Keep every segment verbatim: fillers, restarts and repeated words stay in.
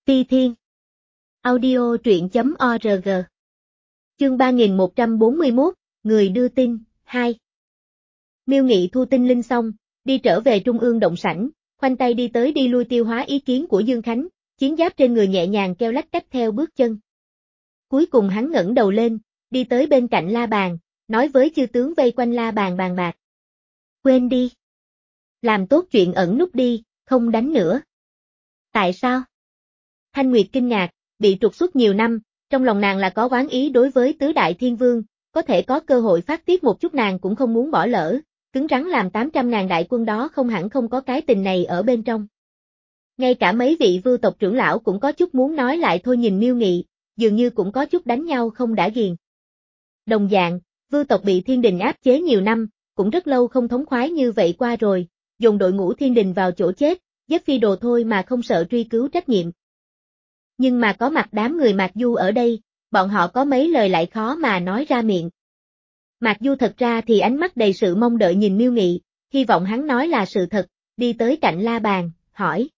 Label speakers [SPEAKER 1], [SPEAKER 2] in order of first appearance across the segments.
[SPEAKER 1] Ti Thiên. Audio truyện chấm org. Chương ba nghìn một trăm bốn mươi mốt, Người đưa tin, hai. Miêu Nghị thu tinh linh xong, đi trở về trung ương động sảnh, khoanh tay đi tới đi lui tiêu hóa ý kiến của Dương Khánh, chiến giáp trên người nhẹ nhàng kêu lách cách theo bước chân. Cuối cùng hắn ngẩng đầu lên, đi tới bên cạnh La Bàn, nói với chư tướng vây quanh La Bàn bàn bạc. Quên đi. Làm tốt chuyện ẩn núp đi, không đánh nữa. Tại sao? Thanh Nguyệt kinh ngạc, bị trục xuất nhiều năm, trong lòng nàng là có oán ý đối với tứ đại thiên vương, có thể có cơ hội phát tiết một chút nàng cũng không muốn bỏ lỡ, cứng rắn làm tám trăm ngàn đại quân đó không hẳn không có cái tình này ở bên trong. Ngay cả mấy vị vưu tộc trưởng lão cũng có chút muốn nói lại thôi, nhìn Miêu Nghị, dường như cũng có chút đánh nhau không đã ghiền. Đồng dạng, vưu tộc bị thiên đình áp chế nhiều năm, cũng rất lâu không thống khoái như vậy qua rồi, dùng đội ngũ thiên đình vào chỗ chết, giết phi đồ thôi mà không sợ truy cứu trách nhiệm. Nhưng mà có mặt đám người Mạc Du ở đây, bọn họ có mấy lời lại khó mà nói ra miệng. Mạc Du thật ra thì ánh mắt đầy sự mong đợi nhìn Miêu Nghị, hy vọng hắn nói là sự thật, đi tới cạnh La Bàn, hỏi.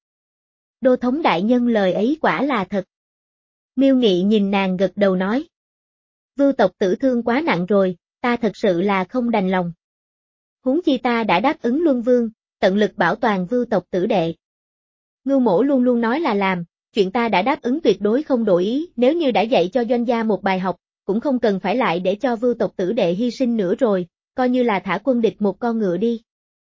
[SPEAKER 1] Đô thống đại nhân lời ấy quả là thật. Miêu Nghị nhìn nàng gật đầu nói. Vưu tộc tử thương quá nặng rồi, ta thật sự là không đành lòng. Huống chi ta đã đáp ứng Luân Vương, tận lực bảo toàn vưu tộc tử đệ. Ngưu Mỗ luôn luôn nói là làm, chuyện ta đã đáp ứng tuyệt đối không đổi ý, nếu như đã dạy cho doanh gia một bài học, cũng không cần phải lại để cho vưu tộc tử đệ hy sinh nữa rồi, coi như là thả quân địch một con ngựa đi.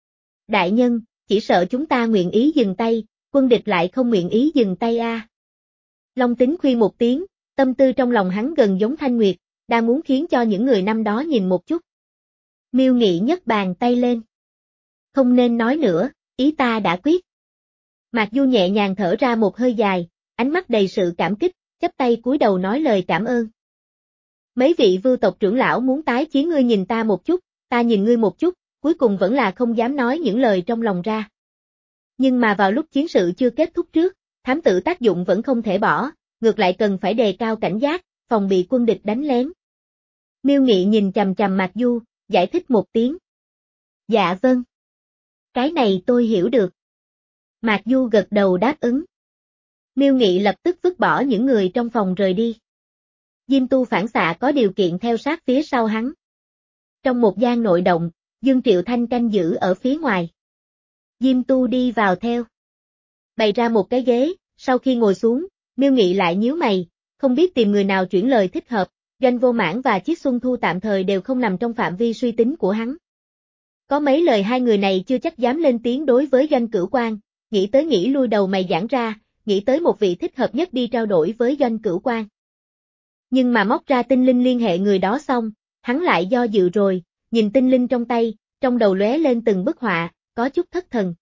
[SPEAKER 1] Đại nhân, chỉ sợ chúng ta nguyện ý dừng tay, quân địch lại không nguyện ý dừng tay a. À. Long Tính khuyên một tiếng, tâm tư trong lòng hắn gần giống Thanh Nguyệt, đang muốn khiến cho những người năm đó nhìn một chút. Miêu Nghị nhấc bàn tay lên. Không nên nói nữa, ý ta đã quyết. Mạc Du nhẹ nhàng thở ra một hơi dài, ánh mắt đầy sự cảm kích, chắp tay cúi đầu nói lời cảm ơn. Mấy vị vưu tộc trưởng lão muốn tái chiến, ngươi nhìn ta một chút, ta nhìn ngươi một chút, cuối cùng vẫn là không dám nói những lời trong lòng ra. Nhưng mà vào lúc chiến sự chưa kết thúc trước, thám tử tác dụng vẫn không thể bỏ, ngược lại cần phải đề cao cảnh giác, phòng bị quân địch đánh lén. Miêu Nghị nhìn chằm chằm Mạc Du, giải thích một tiếng. Dạ vâng. Cái này tôi hiểu được. Mạc Du gật đầu đáp ứng. Miêu Nghị lập tức vứt bỏ những người trong phòng rời đi. Diêm Tu phản xạ có điều kiện theo sát phía sau hắn. Trong một gian nội động, Dương Triệu Thanh canh giữ ở phía ngoài. Diêm Tu đi vào theo. Bày ra một cái ghế, sau khi ngồi xuống, Miêu Nghị lại nhíu mày, không biết tìm người nào chuyển lời thích hợp, Doanh Vô Mãn và Chiết Xuân Thu tạm thời đều không nằm trong phạm vi suy tính của hắn. Có mấy lời hai người này chưa chắc dám lên tiếng đối với Doanh Cửu Quan, nghĩ tới nghĩ lui đầu mày giãn ra, nghĩ tới một vị thích hợp nhất đi trao đổi với Doanh Cửu Quan. Nhưng mà móc ra tinh linh liên hệ người đó xong, hắn lại do dự rồi, nhìn tinh linh trong tay, trong đầu lóe lên từng bức họa, có chút thất thần.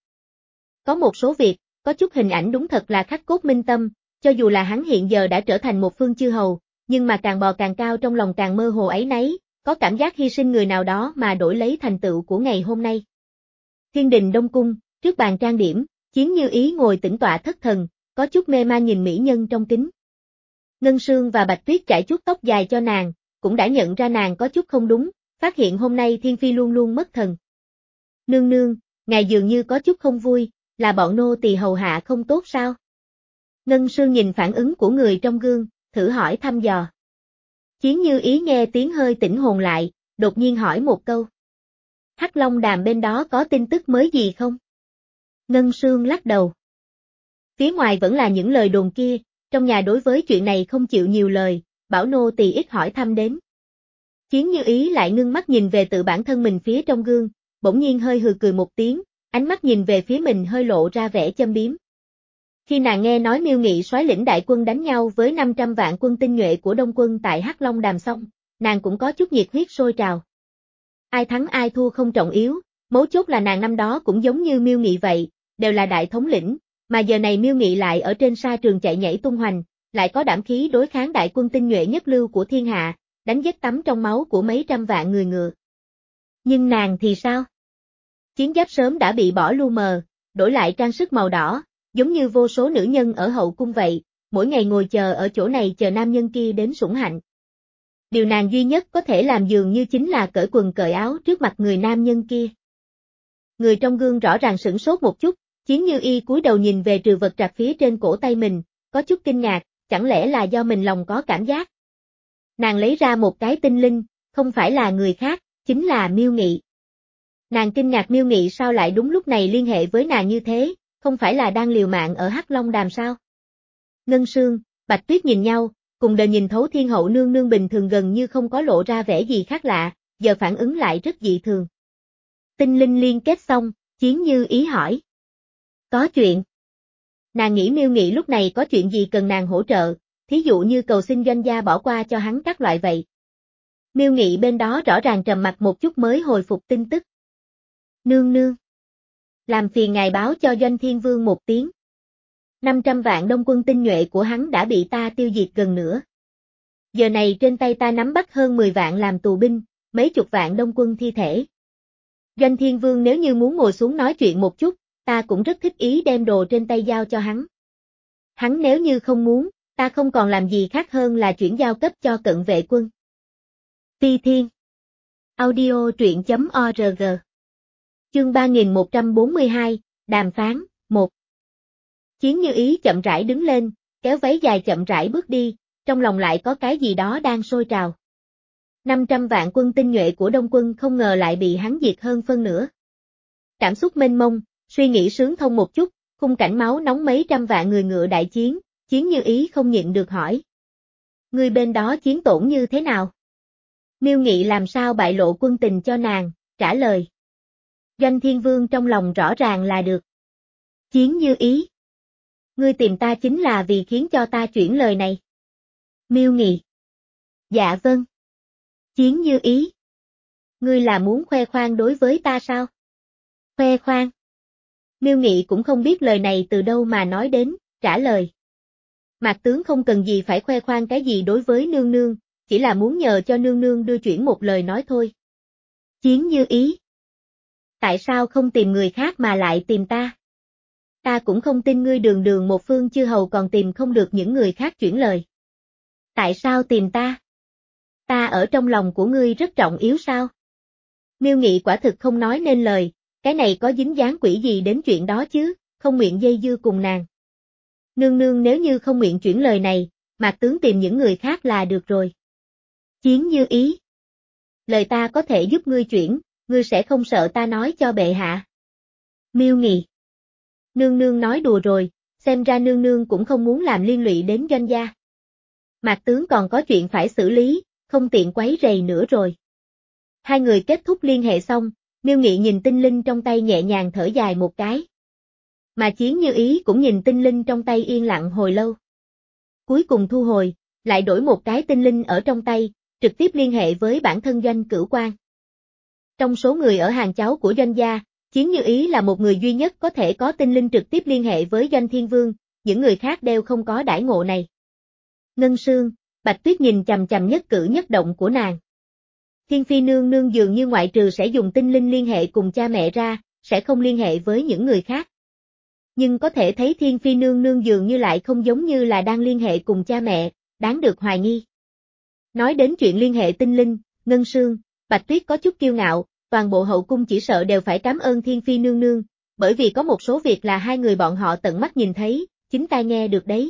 [SPEAKER 1] Có một số việc, có chút hình ảnh đúng thật là khắc cốt minh tâm, cho dù là hắn hiện giờ đã trở thành một phương chư hầu, nhưng mà càng bò càng cao trong lòng càng mơ hồ ấy nấy, có cảm giác hy sinh người nào đó mà đổi lấy thành tựu của ngày hôm nay. Thiên đình Đông Cung, trước bàn trang điểm, Chiến Như Ý ngồi tĩnh tọa thất thần, có chút mê man nhìn mỹ nhân trong kính. Ngân Sương và Bạch Tuyết chải chút tóc dài cho nàng, cũng đã nhận ra nàng có chút không đúng, phát hiện hôm nay Thiên Phi luôn luôn mất thần. Nương nương, ngài dường như có chút không vui, là bọn nô tỳ hầu hạ không tốt sao? Ngân Sương nhìn phản ứng của người trong gương, thử hỏi thăm dò. Chiến Như Ý nghe tiếng hơi tỉnh hồn lại, đột nhiên hỏi một câu. Hắc Long Đàm bên đó có tin tức mới gì không? Ngân Sương lắc đầu. Phía ngoài vẫn là những lời đồn kia, trong nhà đối với chuyện này không chịu nhiều lời, bảo nô tỳ ít hỏi thăm đến. Chiến Như Ý lại ngưng mắt nhìn về tự bản thân mình phía trong gương, bỗng nhiên hơi hừ cười một tiếng, ánh mắt nhìn về phía mình hơi lộ ra vẻ châm biếm. Khi nàng nghe nói Miêu Nghị soái lĩnh đại quân đánh nhau với năm trăm vạn quân tinh nhuệ của Đông quân tại Hắc Long Đàm xong, nàng cũng có chút nhiệt huyết sôi trào. Ai thắng ai thua không trọng yếu, mấu chốt là nàng năm đó cũng giống như Miêu Nghị vậy, đều là đại thống lĩnh, mà giờ này Miêu Nghị lại ở trên sa trường chạy nhảy tung hoành, lại có đảm khí đối kháng đại quân tinh nhuệ nhất lưu của thiên hạ, đánh vết tắm trong máu của mấy trăm vạn người ngựa. Nhưng nàng thì sao? Chiến giáp sớm đã bị bỏ lu mờ, đổi lại trang sức màu đỏ, giống như vô số nữ nhân ở hậu cung vậy, mỗi ngày ngồi chờ ở chỗ này chờ nam nhân kia đến sủng hạnh. Điều nàng duy nhất có thể làm dường như chính là cởi quần cởi áo trước mặt người nam nhân kia. Người trong gương rõ ràng sửng sốt một chút, Chiến Như Y cúi đầu nhìn về trừ vật trạc phía trên cổ tay mình, có chút kinh ngạc, chẳng lẽ là do mình lòng có cảm giác. Nàng lấy ra một cái tinh linh, không phải là người khác, chính là Miêu Nghị. Nàng kinh ngạc Miêu Nghị sao lại đúng lúc này liên hệ với nàng như thế, không phải là đang liều mạng ở Hắc Long Đàm sao? Ngân Sương, Bạch Tuyết nhìn nhau, cùng đời nhìn thấu Thiên Hậu nương nương bình thường gần như không có lộ ra vẻ gì khác lạ, giờ phản ứng lại rất dị thường. Tinh linh liên kết xong, Chiến Như Ý hỏi. Có chuyện. Nàng nghĩ Miêu Nghị lúc này có chuyện gì cần nàng hỗ trợ, thí dụ như cầu xin doanh gia bỏ qua cho hắn các loại vậy. Miêu Nghị bên đó rõ ràng trầm mặt một chút mới hồi phục tin tức. Nương nương. Làm phiền ngài báo cho Doanh Thiên Vương một tiếng. năm trăm vạn đông quân tinh nhuệ của hắn đã bị ta tiêu diệt gần nữa. Giờ này trên tay ta nắm bắt hơn mười vạn làm tù binh, mấy chục vạn đông quân thi thể. Doanh Thiên Vương nếu như muốn ngồi xuống nói chuyện một chút, ta cũng rất thích ý đem đồ trên tay giao cho hắn. Hắn nếu như không muốn, ta không còn làm gì khác hơn là chuyển giao cấp cho cận vệ quân. Phi Thiên. Audio truyện chấm org. Chương ba nghìn một trăm bốn mươi hai, đàm phán, một. Chiến Như Ý chậm rãi đứng lên, kéo váy dài chậm rãi bước đi, trong lòng lại có cái gì đó đang sôi trào. năm trăm vạn quân tinh nhuệ của Đông quân không ngờ lại bị hắn diệt hơn phân nửa. Cảm xúc mênh mông, suy nghĩ sướng thông một chút, khung cảnh máu nóng mấy trăm vạn người ngựa đại chiến, Chiến Như Ý không nhịn được hỏi. Người bên đó chiến tổn như thế nào? Miêu Nghị làm sao bại lộ quân tình cho nàng, trả lời. Doanh Thiên Vương trong lòng rõ ràng là được. Chiến Như Ý. Ngươi tìm ta chính là vì khiến cho ta chuyển lời này. Miêu Nghị. Dạ vâng. Chiến Như Ý. Ngươi là muốn khoe khoang đối với ta sao? Khoe khoang. Miêu Nghị cũng không biết lời này từ đâu mà nói đến, trả lời. Mạc tướng không cần gì phải khoe khoang cái gì đối với nương nương, chỉ là muốn nhờ cho nương nương đưa chuyển một lời nói thôi. Chiến Như Ý. Tại sao không tìm người khác mà lại tìm ta? Ta cũng không tin ngươi đường đường một phương chư hầu còn tìm không được những người khác chuyển lời. Tại sao tìm ta? Ta ở trong lòng của ngươi rất trọng yếu sao? Miêu Nghị quả thực không nói nên lời, cái này có dính dáng quỷ gì đến chuyện đó chứ, không nguyện dây dưa cùng nàng. Nương nương nếu như không nguyện chuyển lời này, Mạc tướng tìm những người khác là được rồi. Chiến Như Ý. Lời ta có thể giúp ngươi chuyển, ngươi sẽ không sợ ta nói cho bệ hạ. Miêu Nghị. Nương nương nói đùa rồi, xem ra nương nương cũng không muốn làm liên lụy đến doanh gia. Mạc tướng còn có chuyện phải xử lý, không tiện quấy rầy nữa rồi. Hai người kết thúc liên hệ xong, Miêu Nghị nhìn tinh linh trong tay nhẹ nhàng thở dài một cái. Mà Chiến Như Ý cũng nhìn tinh linh trong tay yên lặng hồi lâu. Cuối cùng thu hồi, lại đổi một cái tinh linh ở trong tay, trực tiếp liên hệ với bản thân Doanh Cửu Quan. Trong số người ở hàng cháu của doanh gia, Chiến Như Ý là một người duy nhất có thể có tinh linh trực tiếp liên hệ với Doanh Thiên Vương, những người khác đều không có đãi ngộ này. Ngân Sương, Bạch Tuyết nhìn chằm chằm nhất cử nhất động của nàng. Thiên Phi nương nương dường như ngoại trừ sẽ dùng tinh linh liên hệ cùng cha mẹ ra, sẽ không liên hệ với những người khác. Nhưng có thể thấy Thiên Phi nương nương dường như lại không giống như là đang liên hệ cùng cha mẹ, đáng được hoài nghi. Nói đến chuyện liên hệ tinh linh, Ngân Sương, Bạch Tuyết có chút kiêu ngạo, toàn bộ hậu cung chỉ sợ đều phải cảm ơn Thiên Phi nương nương, bởi vì có một số việc là hai người bọn họ tận mắt nhìn thấy, chính tai nghe được đấy.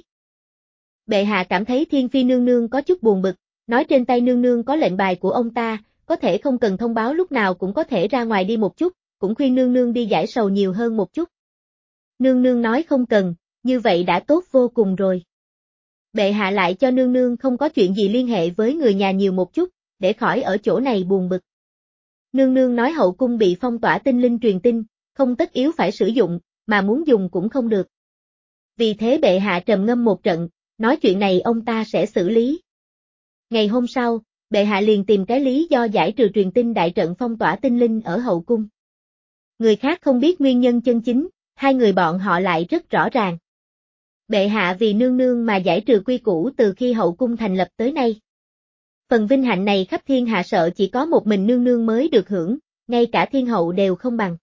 [SPEAKER 1] Bệ hạ cảm thấy Thiên Phi nương nương có chút buồn bực, nói trên tay nương nương có lệnh bài của ông ta, có thể không cần thông báo lúc nào cũng có thể ra ngoài đi một chút, cũng khuyên nương nương đi giải sầu nhiều hơn một chút. Nương nương nói không cần, như vậy đã tốt vô cùng rồi. Bệ hạ lại cho nương nương không có chuyện gì liên hệ với người nhà nhiều một chút, để khỏi ở chỗ này buồn bực. Nương nương nói hậu cung bị phong tỏa tinh linh truyền tin, không tất yếu phải sử dụng, mà muốn dùng cũng không được. Vì thế bệ hạ trầm ngâm một trận, nói chuyện này ông ta sẽ xử lý. Ngày hôm sau, bệ hạ liền tìm cái lý do giải trừ truyền tin đại trận phong tỏa tinh linh ở hậu cung. Người khác không biết nguyên nhân chân chính, hai người bọn họ lại rất rõ ràng. Bệ hạ vì nương nương mà giải trừ quy củ từ khi hậu cung thành lập tới nay. Phần vinh hạnh này khắp thiên hạ sợ chỉ có một mình nương nương mới được hưởng, ngay cả thiên hậu đều không bằng.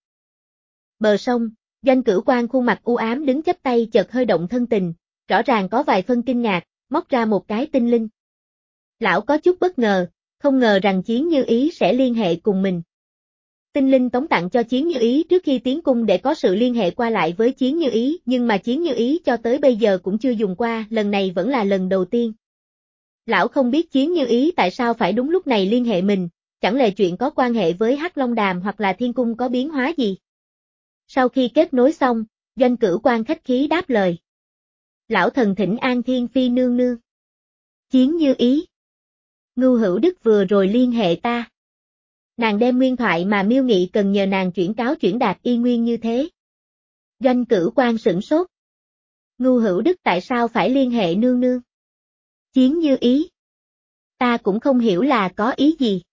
[SPEAKER 1] Bờ sông, Doanh Cửu Quan khuôn mặt u ám đứng chắp tay chợt hơi động thân tình, rõ ràng có vài phân kinh ngạc, móc ra một cái tinh linh. Lão có chút bất ngờ, không ngờ rằng Chiến Như Ý sẽ liên hệ cùng mình. Tinh linh tống tặng cho Chiến Như Ý trước khi tiến cung để có sự liên hệ qua lại với Chiến Như Ý, nhưng mà Chiến Như Ý cho tới bây giờ cũng chưa dùng qua, lần này vẫn là lần đầu tiên. Lão không biết Chiến Như Ý tại sao phải đúng lúc này liên hệ mình, chẳng lẽ chuyện có quan hệ với Hắc Long Đàm hoặc là thiên cung có biến hóa gì? Sau khi kết nối xong, Doanh Cửu Quan khách khí đáp lời. Lão thần thỉnh an Thiên Phi nương nương. Chiến Như Ý. Ngưu Hữu Đức vừa rồi liên hệ ta. Nàng đem nguyên thoại mà Miêu Nghị cần nhờ nàng chuyển cáo chuyển đạt y nguyên như thế. Doanh Cửu Quan sửng sốt. Ngưu Hữu Đức tại sao phải liên hệ nương nương? Chiến Như Ý. Ta cũng không hiểu là có ý gì.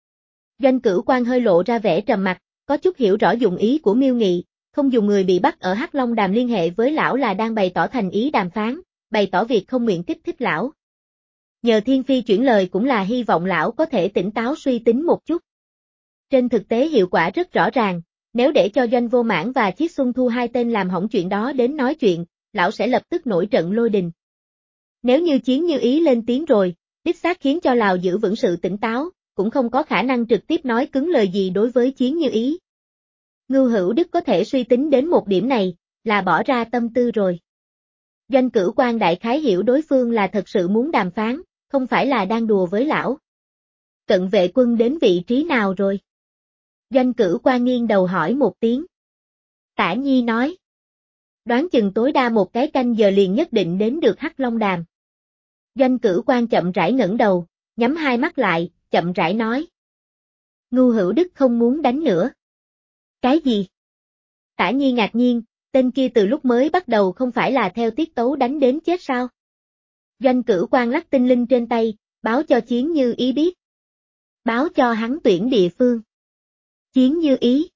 [SPEAKER 1] Doanh Cửu Quan hơi lộ ra vẻ trầm mặc, có chút hiểu rõ dụng ý của Miêu Nghị, không dùng người bị bắt ở Hắc Long Đàm liên hệ với lão là đang bày tỏ thành ý đàm phán, bày tỏ việc không nguyện kích thích lão. Nhờ Thiên Phi chuyển lời cũng là hy vọng lão có thể tỉnh táo suy tính một chút. Trên thực tế hiệu quả rất rõ ràng, nếu để cho Doanh Vô Mãn và Chiết Xuân Thu hai tên làm hỏng chuyện đó đến nói chuyện, lão sẽ lập tức nổi trận lôi đình. Nếu như Chiến Như Ý lên tiếng rồi, đích xác khiến cho Lào giữ vững sự tỉnh táo, cũng không có khả năng trực tiếp nói cứng lời gì đối với Chiến Như Ý. Ngưu Hữu Đức có thể suy tính đến một điểm này, là bỏ ra tâm tư rồi. Doanh Cửu Quan đại khái hiểu đối phương là thật sự muốn đàm phán, không phải là đang đùa với lão. Cận vệ quân đến vị trí nào rồi? Doanh Cửu Quan nghiêng đầu hỏi một tiếng. Tả Nhi nói. Đoán chừng tối đa một cái canh giờ liền nhất định đến được Hắc Long Đàm. Doanh Cửu Quan chậm rãi ngẩng đầu, nhắm hai mắt lại, chậm rãi nói. Ngưu Hữu Đức không muốn đánh nữa. Cái gì? Tả Nhi ngạc nhiên, tên kia từ lúc mới bắt đầu không phải là theo tiết tấu đánh đến chết sao? Doanh Cửu Quan lắc tinh linh trên tay, báo cho Chiến Như Ý biết. Báo cho hắn tuyển địa phương. Chiến Như Ý.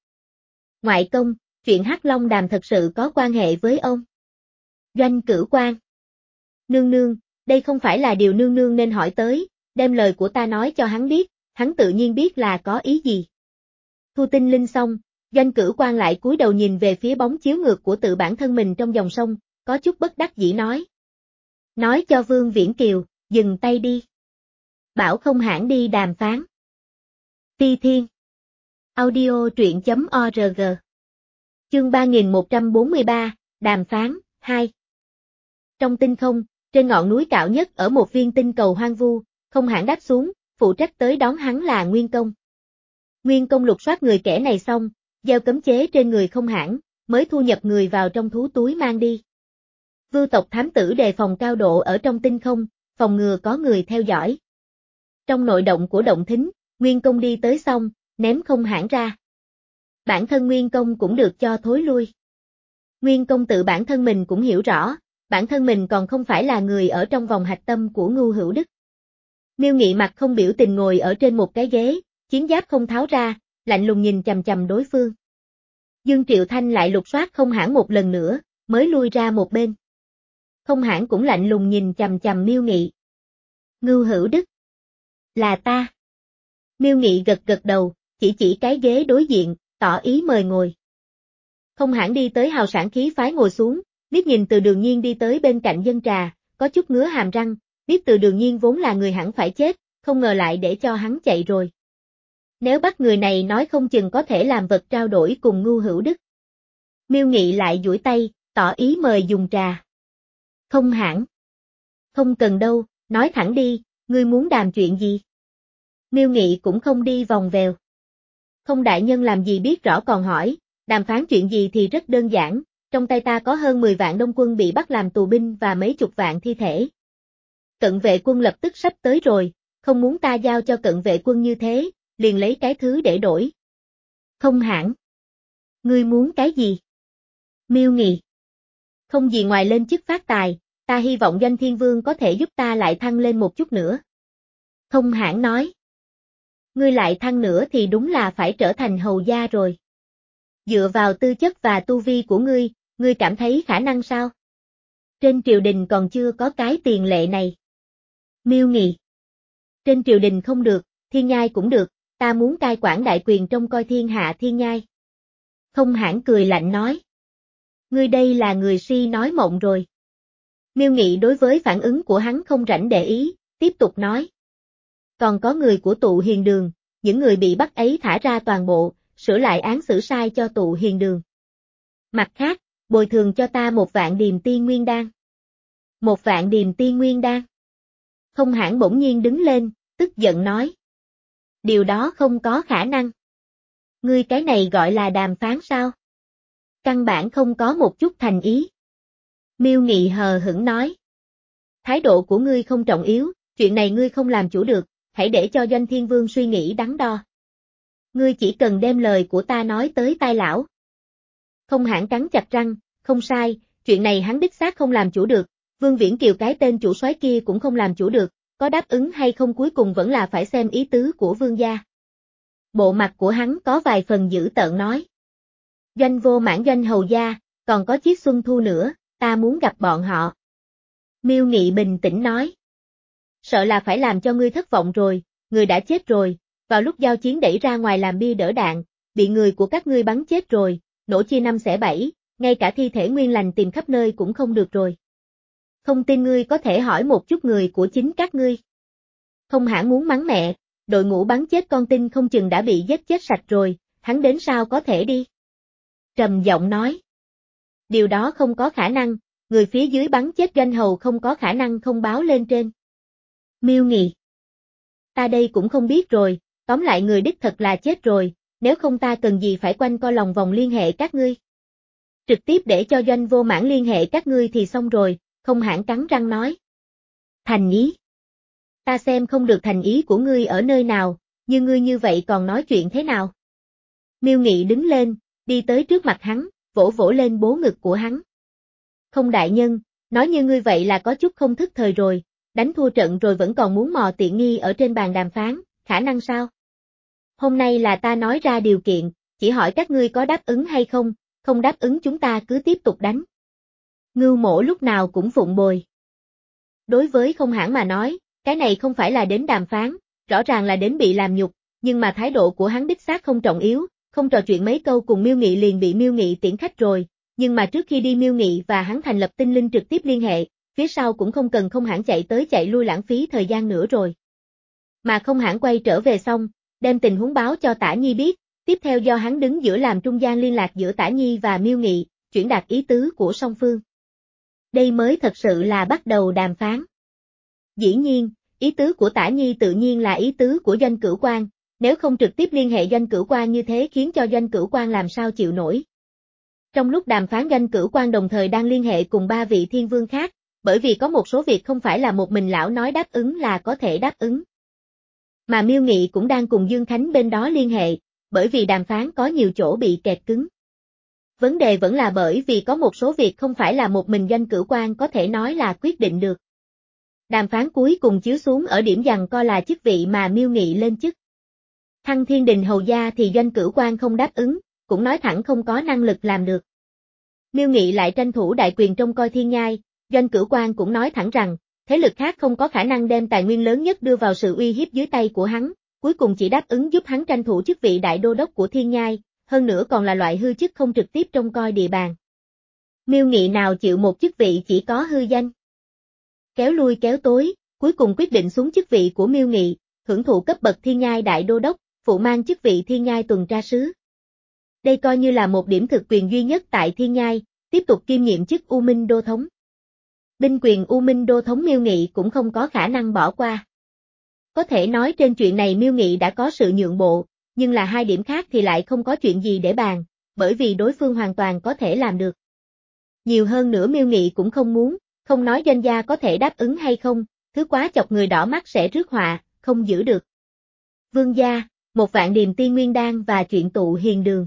[SPEAKER 1] Ngoại công, chuyện Hắc Long Đàm thật sự có quan hệ với ông. Doanh Cửu Quan. Nương nương, đây không phải là điều nương nương nên hỏi tới, đem lời của ta nói cho hắn biết, hắn tự nhiên biết là có ý gì. Thu tinh linh xong, Doanh Cửu Quan lại cúi đầu nhìn về phía bóng chiếu ngược của tự bản thân mình trong dòng sông, có chút bất đắc dĩ nói. Nói cho Vương Viễn Kiều, dừng tay đi. Bảo không hãng đi đàm phán. Ti Thiên. Audio truyện chấm org. Chương ba nghìn một trăm bốn mươi ba, đàm phán, hai. Trong tinh không, trên ngọn núi cao nhất ở một viên tinh cầu hoang vu, không hãng đáp xuống, phụ trách tới đón hắn là Nguyên Công. Nguyên Công lục soát người kẻ này xong, gieo cấm chế trên người không hãng, mới thu nhập người vào trong thú túi mang đi. Vưu tộc thám tử đề phòng cao độ ở trong tinh không, phòng ngừa có người theo dõi. Trong nội động của động thính, Nguyên Công đi tới xong, ném không hãng ra. Bản thân Nguyên Công cũng được cho thối lui. Nguyên Công tự bản thân mình cũng hiểu rõ, bản thân mình còn không phải là người ở trong vòng hạch tâm của Ngưu Hữu Đức. Miêu Nghị mặt không biểu tình ngồi ở trên một cái ghế, chiến giáp không tháo ra, lạnh lùng nhìn chằm chằm đối phương. Dương Triệu Thanh lại lục soát không hãng một lần nữa, mới lui ra một bên. Không hãng cũng lạnh lùng nhìn chằm chằm Miêu Nghị. Ngưu Hữu Đức. Là ta. Miêu Nghị gật gật đầu, chỉ chỉ cái ghế đối diện, tỏ ý mời ngồi. Không hãng đi tới hào sản khí phái ngồi xuống, liếc nhìn Từ Đường Nhiên đi tới bên cạnh dân trà, có chút ngứa hàm răng, biết Từ Đường Nhiên vốn là người hẳn phải chết, không ngờ lại để cho hắn chạy rồi. Nếu bắt người này nói không chừng có thể làm vật trao đổi cùng Ngưu Hữu Đức. Miêu Nghị lại duỗi tay, tỏ ý mời dùng trà. Không hãng. Không cần đâu, nói thẳng đi, ngươi muốn đàm chuyện gì? Miêu Nghị cũng không đi vòng vèo. Không đại nhân làm gì biết rõ còn hỏi, đàm phán chuyện gì thì rất đơn giản, trong tay ta có hơn mười vạn đông quân bị bắt làm tù binh và mấy chục vạn thi thể. Cận vệ quân lập tức sắp tới rồi, không muốn ta giao cho cận vệ quân như thế, liền lấy cái thứ để đổi. Không hãng. Ngươi muốn cái gì? Miêu Nghị. Không gì ngoài lên chức phát tài, ta hy vọng Doanh Thiên Vương có thể giúp ta lại thăng lên một chút nữa. Không hãng nói. Ngươi lại thăng nữa thì đúng là phải trở thành hầu gia rồi. Dựa vào tư chất và tu vi của ngươi, ngươi cảm thấy khả năng sao? Trên triều đình còn chưa có cái tiền lệ này. Miêu Nghị. Trên triều đình không được, thiên nhai cũng được, ta muốn cai quản đại quyền trông coi thiên hạ thiên nhai. Không hãng cười lạnh nói. Ngươi đây là người si nói mộng rồi. Miêu Nghị đối với phản ứng của hắn không rảnh để ý, tiếp tục nói. Còn có người của tụ hiền đường, những người bị bắt ấy thả ra toàn bộ, sửa lại án xử sai cho tụ hiền đường. Mặt khác, bồi thường cho ta một vạn điềm tiên nguyên đan. Một vạn điềm tiên nguyên đan. Không Hãn bỗng nhiên đứng lên, tức giận nói. Điều đó không có khả năng. Ngươi cái này gọi là đàm phán sao? Căn bản không có một chút thành ý. Miêu Nghị hờ hững nói. Thái độ của ngươi không trọng yếu, chuyện này ngươi không làm chủ được, hãy để cho Doanh Thiên Vương suy nghĩ đắn đo. Ngươi chỉ cần đem lời của ta nói tới tai lão. Không Hãn cắn chặt răng, không sai, chuyện này hắn đích xác không làm chủ được, Vương Viễn Kiều cái tên chủ soái kia cũng không làm chủ được, có đáp ứng hay không cuối cùng vẫn là phải xem ý tứ của Vương gia. Bộ mặt của hắn có vài phần dữ tợn nói. Doanh Vô Mãn Doanh hầu gia, còn có Chiết Xuân Thu nữa, ta muốn gặp bọn họ. Miêu Nghị bình tĩnh nói. Sợ là phải làm cho ngươi thất vọng rồi, người đã chết rồi, vào lúc giao chiến đẩy ra ngoài làm bia đỡ đạn, bị người của các ngươi bắn chết rồi, nổ chia năm xẻ bảy, ngay cả thi thể nguyên lành tìm khắp nơi cũng không được rồi. Không tin ngươi có thể hỏi một chút người của chính các ngươi. Không Hãn muốn mắng mẹ, đội ngũ bắn chết con tin không chừng đã bị giết chết sạch rồi, hắn đến sao có thể đi. Trầm giọng nói. Điều đó không có khả năng, người phía dưới bắn chết Doanh hầu không có khả năng không báo lên trên. Miêu Nghị. Ta đây cũng không biết rồi, tóm lại người đích thật là chết rồi, nếu không ta cần gì phải quanh co lòng vòng liên hệ các ngươi. Trực tiếp để cho Doanh Vô Mãn liên hệ các ngươi thì xong rồi, Không Hãn cắn răng nói. Thành ý. Ta xem không được thành ý của ngươi ở nơi nào, như ngươi như vậy còn nói chuyện thế nào. Miêu Nghị đứng lên, đi tới trước mặt hắn, vỗ vỗ lên bố ngực của hắn. Không đại nhân, nói như ngươi vậy là có chút không thức thời rồi, đánh thua trận rồi vẫn còn muốn mò tiện nghi ở trên bàn đàm phán, khả năng sao? Hôm nay là ta nói ra điều kiện, chỉ hỏi các ngươi có đáp ứng hay không, không đáp ứng chúng ta cứ tiếp tục đánh. Ngưu Mỗ lúc nào cũng phụng bồi. Đối với Không Hãn mà nói, cái này không phải là đến đàm phán, rõ ràng là đến bị làm nhục, nhưng mà thái độ của hắn đích xác không trọng yếu, không trò chuyện mấy câu cùng Miêu Nghị liền bị Miêu Nghị tiễn khách rồi, nhưng mà trước khi đi Miêu Nghị và hắn thành lập tinh linh trực tiếp liên hệ, phía sau cũng không cần Không Hãn chạy tới chạy lui lãng phí thời gian nữa rồi. Mà Không Hãn quay trở về xong, đem tình huống báo cho Tả Nhi biết, tiếp theo do hắn đứng giữa làm trung gian liên lạc giữa Tả Nhi và Miêu Nghị, chuyển đạt ý tứ của song phương. Đây mới thật sự là bắt đầu đàm phán. Dĩ nhiên, ý tứ của Tả Nhi tự nhiên là ý tứ của Doanh Cửu Quan, nếu không trực tiếp liên hệ Doanh Cửu Quan như thế khiến cho Doanh Cửu Quan làm sao chịu nổi. Trong lúc đàm phán Doanh Cửu Quan đồng thời đang liên hệ cùng ba vị thiên vương khác, bởi vì có một số việc không phải là một mình lão nói đáp ứng là có thể đáp ứng. Mà Miêu Nghị cũng đang cùng Dương Khánh bên đó liên hệ, bởi vì đàm phán có nhiều chỗ bị kẹt cứng. Vấn đề vẫn là bởi vì có một số việc không phải là một mình Doanh Cửu Quan có thể nói là quyết định được. Đàm phán cuối cùng chiếu xuống ở điểm giằng co là chức vị mà Miêu Nghị lên chức. Thăng Thiên Đình hầu gia thì Doanh Cửu Quan không đáp ứng, cũng nói thẳng không có năng lực làm được. Miêu Nghị lại tranh thủ đại quyền trông coi Thiên Nhai, Doanh Cửu Quan cũng nói thẳng rằng, thế lực khác không có khả năng đem tài nguyên lớn nhất đưa vào sự uy hiếp dưới tay của hắn, cuối cùng chỉ đáp ứng giúp hắn tranh thủ chức vị đại đô đốc của Thiên Nhai, hơn nữa còn là loại hư chức không trực tiếp trông coi địa bàn. Miêu Nghị nào chịu một chức vị chỉ có hư danh. Kéo lui kéo tối, cuối cùng quyết định xuống chức vị của Miêu Nghị, hưởng thụ cấp bậc Thiên Nhai đại đô đốc, phụ mang chức vị Thiên Nhai tuần tra sứ. Đây coi như là một điểm thực quyền duy nhất tại Thiên Nhai, tiếp tục kiêm nhiệm chức U Minh Đô Thống. Binh quyền U Minh Đô Thống Miêu Nghị cũng không có khả năng bỏ qua. Có thể nói trên chuyện này Miêu Nghị đã có sự nhượng bộ, nhưng là hai điểm khác thì lại không có chuyện gì để bàn, bởi vì đối phương hoàn toàn có thể làm được. Nhiều hơn nữa Miêu Nghị cũng không muốn, không nói Doanh gia có thể đáp ứng hay không, thứ quá chọc người đỏ mắt sẽ rước họa, không giữ được. Vương gia, một vạn điềm tiên nguyên đan và chuyện tụ hiền đường.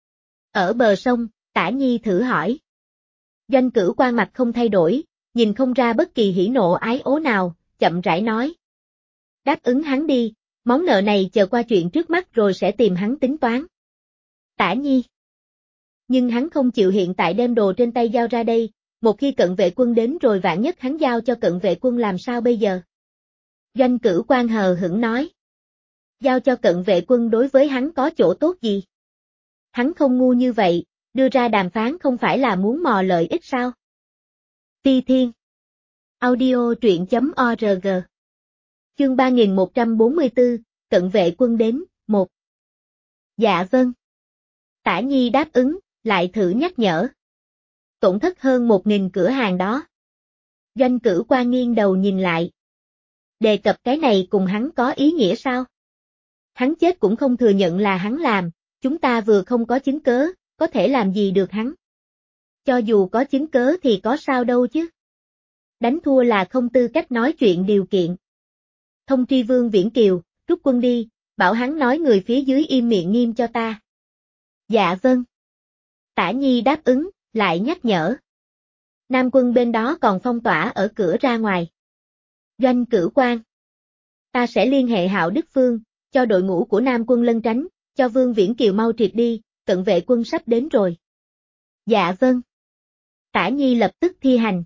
[SPEAKER 1] Ở bờ sông, Tả Nhi thử hỏi. Doanh Cửu Quan mặt không thay đổi, nhìn không ra bất kỳ hỉ nộ ái ố nào, chậm rãi nói. Đáp ứng hắn đi, món nợ này chờ qua chuyện trước mắt rồi sẽ tìm hắn tính toán. Tả Nhi. Nhưng hắn không chịu hiện tại đem đồ trên tay giao ra đây, một khi cận vệ quân đến rồi vạn nhất hắn giao cho cận vệ quân làm sao bây giờ? Doanh Cửu Quan hờ hững nói. Giao cho cận vệ quân đối với hắn có chỗ tốt gì? Hắn không ngu như vậy, đưa ra đàm phán không phải là muốn mò lợi ích sao? Ti Thiên. Audio truyện chấm org. Chương ba nghìn một trăm bốn mươi tư, cận vệ quân đến, một. Dạ vâng. Tả Nhi đáp ứng, lại thử nhắc nhở. Tổn thất hơn một nghìn cửa hàng đó. Doanh Cửu Quan nghiêng đầu nhìn lại. Đề cập cái này cùng hắn có ý nghĩa sao? Hắn chết cũng không thừa nhận là hắn làm, chúng ta vừa không có chứng cớ, có thể làm gì được hắn. Cho dù có chứng cớ thì có sao đâu chứ. Đánh thua là không tư cách nói chuyện điều kiện. Thông tri Vương Viễn Kiều, rút quân đi, bảo hắn nói người phía dưới im miệng nghiêm cho ta. Dạ vâng. Tả Nhi đáp ứng, lại nhắc nhở. Nam quân bên đó còn phong tỏa ở cửa ra ngoài. Doanh Cửu Quan. Ta sẽ liên hệ Hạo Đức Phương, cho đội ngũ của Nam quân lân tránh, cho Vương Viễn Kiều mau triệt đi, cận vệ quân sắp đến rồi. Dạ vâng. Tả Nhi lập tức thi hành.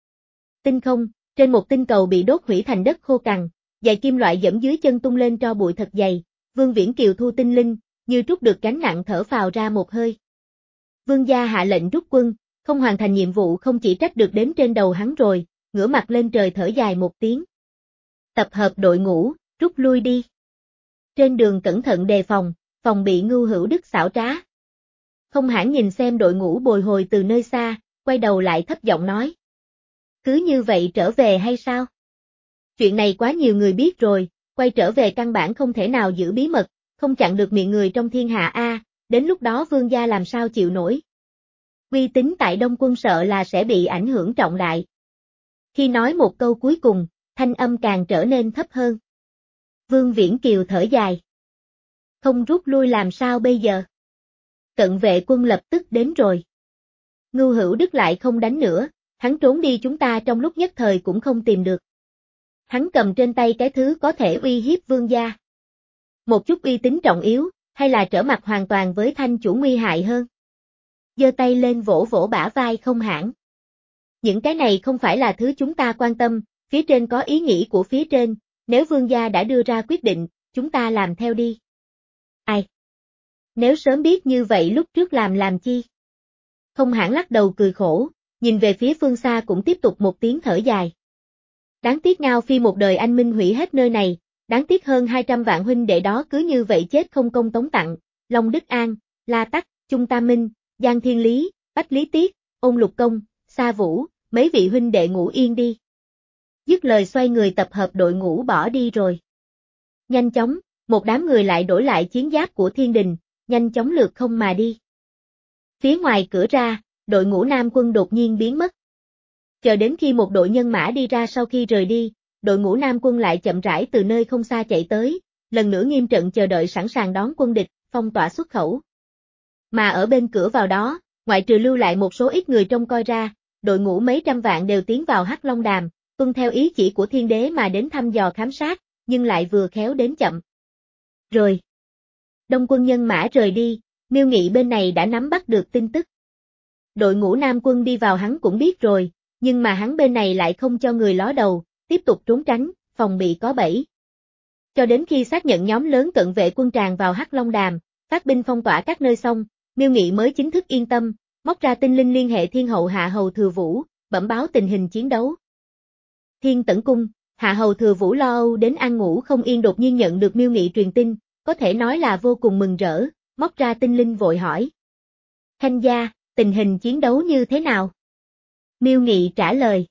[SPEAKER 1] Tinh không, trên một tinh cầu bị đốt hủy thành đất khô cằn, dải kim loại dẫm dưới chân tung lên tro bụi thật dày, Vương Viễn Kiều thu tinh linh, như trút được gánh nặng thở phào ra một hơi. Vương gia hạ lệnh rút quân, không hoàn thành nhiệm vụ không chỉ trách được đến trên đầu hắn rồi, ngửa mặt lên trời thở dài một tiếng. Tập hợp đội ngũ, rút lui đi. Trên đường cẩn thận đề phòng, phòng bị Ngưu Hữu Đức xảo trá. Không hãn nhìn xem đội ngũ bồi hồi từ nơi xa, quay đầu lại thấp giọng nói. Cứ như vậy trở về hay sao? Chuyện này quá nhiều người biết rồi, quay trở về căn bản không thể nào giữ bí mật, không chặn được miệng người trong thiên hạ a, đến lúc đó vương gia làm sao chịu nổi. Uy tín tại Đông quân sợ là sẽ bị ảnh hưởng trọng đại. Khi nói một câu cuối cùng, thanh âm càng trở nên thấp hơn. Vương Viễn Kiều thở dài. Không rút lui làm sao bây giờ? Cận vệ quân lập tức đến rồi. Ngưu Hữu Đức lại không đánh nữa, hắn trốn đi chúng ta trong lúc nhất thời cũng không tìm được. Hắn cầm trên tay cái thứ có thể uy hiếp vương gia. Một chút uy tín trọng yếu, hay là trở mặt hoàn toàn với thanh chủ nguy hại hơn. Giơ tay lên vỗ vỗ bả vai không hãn. Những cái này không phải là thứ chúng ta quan tâm, phía trên có ý nghĩ của phía trên, nếu vương gia đã đưa ra quyết định, chúng ta làm theo đi. Ai? Nếu sớm biết như vậy lúc trước làm làm chi? Không hãn lắc đầu cười khổ, nhìn về phía phương xa cũng tiếp tục một tiếng thở dài. Đáng tiếc Ngao Phi một đời anh minh hủy hết nơi này, đáng tiếc hơn hai trăm vạn huynh đệ đó cứ như vậy chết không công tống tặng, Long Đức An, La Tắc, Trung Tam Minh, Giang Thiên Lý, Bách Lý Tiết, Ôn Lục Công, Sa Vũ, mấy vị huynh đệ ngủ yên đi. Dứt lời xoay người tập hợp đội ngũ bỏ đi rồi. Nhanh chóng, một đám người lại đổi lại chiến giáp của thiên đình, nhanh chóng lượt không mà đi. Phía ngoài cửa ra, đội ngũ Nam quân đột nhiên biến mất. Chờ đến khi một đội nhân mã đi ra sau khi rời đi, đội ngũ Nam quân lại chậm rãi từ nơi không xa chạy tới, lần nữa nghiêm trận chờ đợi sẵn sàng đón quân địch, phong tỏa xuất khẩu. Mà ở bên cửa vào đó, ngoại trừ lưu lại một số ít người trông coi ra, đội ngũ mấy trăm vạn đều tiến vào Hắc Long Đàm, tuân theo ý chỉ của thiên đế mà đến thăm dò khám sát, nhưng lại vừa khéo đến chậm. Rồi. Đông quân nhân mã rời đi, Miêu Nghị bên này đã nắm bắt được tin tức. Đội ngũ Nam quân đi vào hắn cũng biết rồi, nhưng mà hắn bên này lại không cho người ló đầu, tiếp tục trốn tránh, phòng bị có bẫy. Cho đến khi xác nhận nhóm lớn cận vệ quân tràn vào Hắc Long Đàm, phát binh phong tỏa các nơi xong, Miêu Nghị mới chính thức yên tâm, móc ra tinh linh liên hệ Thiên Hậu Hạ Hầu Thừa Vũ, bẩm báo tình hình chiến đấu. Thiên Tẩn Cung, Hạ Hầu Thừa Vũ lo âu đến ăn ngủ không yên đột nhiên nhận được Miêu Nghị truyền tin, có thể nói là vô cùng mừng rỡ, móc ra tinh linh vội hỏi. Khanh gia, tình hình chiến đấu như thế nào? Miêu Nghị trả lời.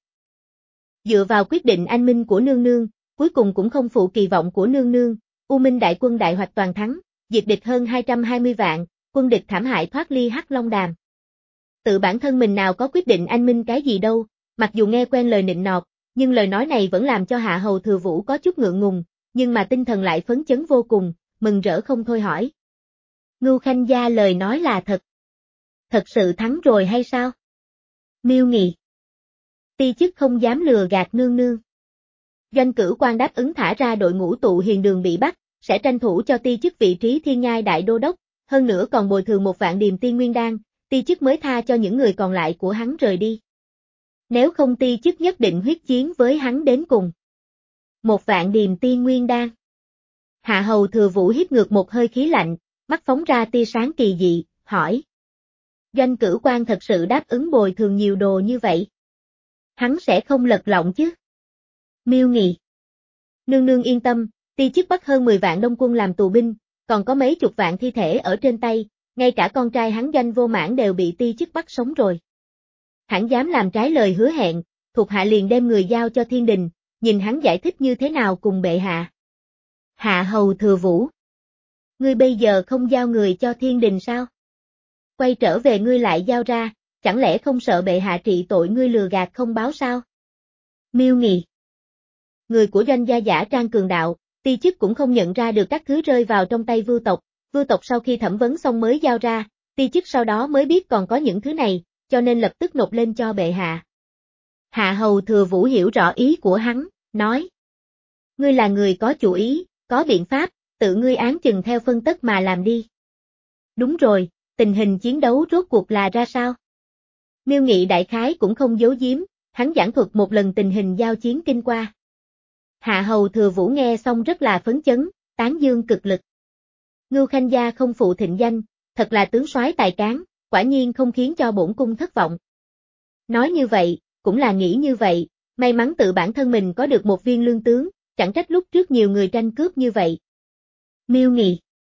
[SPEAKER 1] Dựa vào quyết định anh minh của nương nương, cuối cùng cũng không phụ kỳ vọng của nương nương, U Minh đại quân đại hoạch toàn thắng, diệt địch hơn hai trăm hai mươi vạn, quân địch thảm hại thoát ly Hắc Long Đàm. Tự bản thân mình nào có quyết định anh minh cái gì đâu, mặc dù nghe quen lời nịnh nọt, nhưng lời nói này vẫn làm cho Hạ Hầu Thừa Vũ có chút ngượng ngùng, nhưng mà tinh thần lại phấn chấn vô cùng, mừng rỡ không thôi hỏi. Ngưu Khanh gia lời nói là thật. Thật sự thắng rồi hay sao? Miêu Nghị. Ti chức không dám lừa gạt nương nương. Doanh Cửu Quan đáp ứng thả ra đội ngũ tụ hiền đường bị bắt, sẽ tranh thủ cho ti chức vị trí thiên nhai đại đô đốc, hơn nữa còn bồi thường một vạn điềm tiên nguyên đan, ti chức mới tha cho những người còn lại của hắn rời đi. Nếu không ti chức nhất định huyết chiến với hắn đến cùng. Một vạn điềm tiên nguyên đan. Hạ Hầu Thừa Vũ hít ngược một hơi khí lạnh, mắt phóng ra tia sáng kỳ dị, hỏi. Doanh Cửu Quan thật sự đáp ứng bồi thường nhiều đồ như vậy. Hắn sẽ không lật lọng chứ? Miêu Nghị. Nương nương yên tâm, ti chức bắt hơn mười vạn đông quân làm tù binh, còn có mấy chục vạn thi thể ở trên tay, ngay cả con trai hắn Doanh Vô Mãn đều bị ti chức bắt sống rồi. Hắn dám làm trái lời hứa hẹn, thuộc hạ liền đem người giao cho thiên đình, nhìn hắn giải thích như thế nào cùng bệ hạ. Hạ hầu Thừa Vũ. Ngươi bây giờ không giao người cho thiên đình sao? Quay trở về ngươi lại giao ra, chẳng lẽ không sợ bệ hạ trị tội ngươi lừa gạt không báo sao? Miêu Nghị. Người của Doanh gia giả trang cường đạo, ti chức cũng không nhận ra được các thứ rơi vào trong tay vưu tộc, vưu tộc sau khi thẩm vấn xong mới giao ra, ti chức sau đó mới biết còn có những thứ này, cho nên lập tức nộp lên cho bệ hạ. Hạ hầu Thừa Vũ hiểu rõ ý của hắn, nói. Ngươi là người có chủ ý, có biện pháp, tự ngươi án chừng theo phân tất mà làm đi. Đúng rồi, tình hình chiến đấu rốt cuộc là ra sao? Miêu Nghị đại khái cũng không giấu giếm, hắn giảng thuật một lần tình hình giao chiến kinh qua. Hạ hầu Thừa Vũ nghe xong rất là phấn chấn, tán dương cực lực. Ngưu Khanh gia không phụ thịnh danh, thật là tướng soái tài cán, quả nhiên không khiến cho bổn cung thất vọng. Nói như vậy, cũng là nghĩ như vậy, may mắn tự bản thân mình có được một viên lương tướng, chẳng trách lúc trước nhiều người tranh cướp như vậy. Miêu Nghị.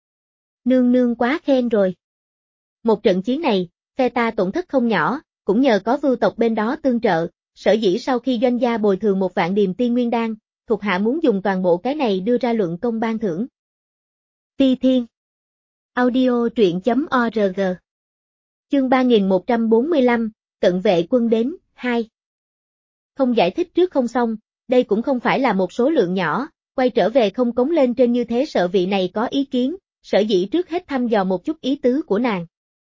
[SPEAKER 1] Nương nương quá khen rồi. Một trận chiến này, phe ta tổn thất không nhỏ, cũng nhờ có vưu tộc bên đó tương trợ, sở dĩ sau khi doanh gia bồi thường một vạn điềm tiên nguyên đan, thuộc hạ muốn dùng toàn bộ cái này đưa ra luận công ban thưởng. Phi Thiên. Audio truyện chấm org. Chương ba nghìn một trăm bốn mươi lăm, cận vệ quân đến, hai. Không giải thích trước không xong, đây cũng không phải là một số lượng nhỏ, quay trở về không cống lên trên như thế sợ vị này có ý kiến, sở dĩ trước hết thăm dò một chút ý tứ của nàng.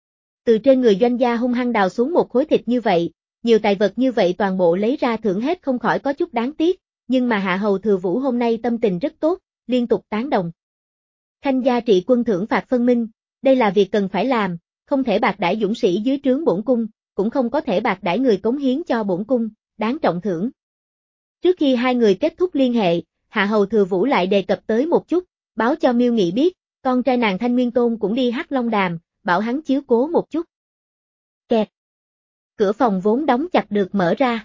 [SPEAKER 1] Từ trên người doanh gia hung hăng đào xuống một khối thịt như vậy, nhiều tài vật như vậy toàn bộ lấy ra thưởng hết không khỏi có chút đáng tiếc, nhưng mà Hạ hầu Thừa Vũ hôm nay tâm tình rất tốt, liên tục tán đồng. Khanh gia trị quân thưởng phạt phân minh, đây là việc cần phải làm, không thể bạc đãi dũng sĩ dưới trướng bổn cung, cũng không có thể bạc đãi người cống hiến cho bổn cung, đáng trọng thưởng. Trước khi hai người kết thúc liên hệ, Hạ hầu Thừa Vũ lại đề cập tới một chút, báo cho Miêu Nghị biết, con trai nàng Thanh Nguyên Tôn cũng đi Hắc Long Đàm, bảo hắn chiếu cố một chút. Kẹt. Cửa phòng vốn đóng chặt được mở ra.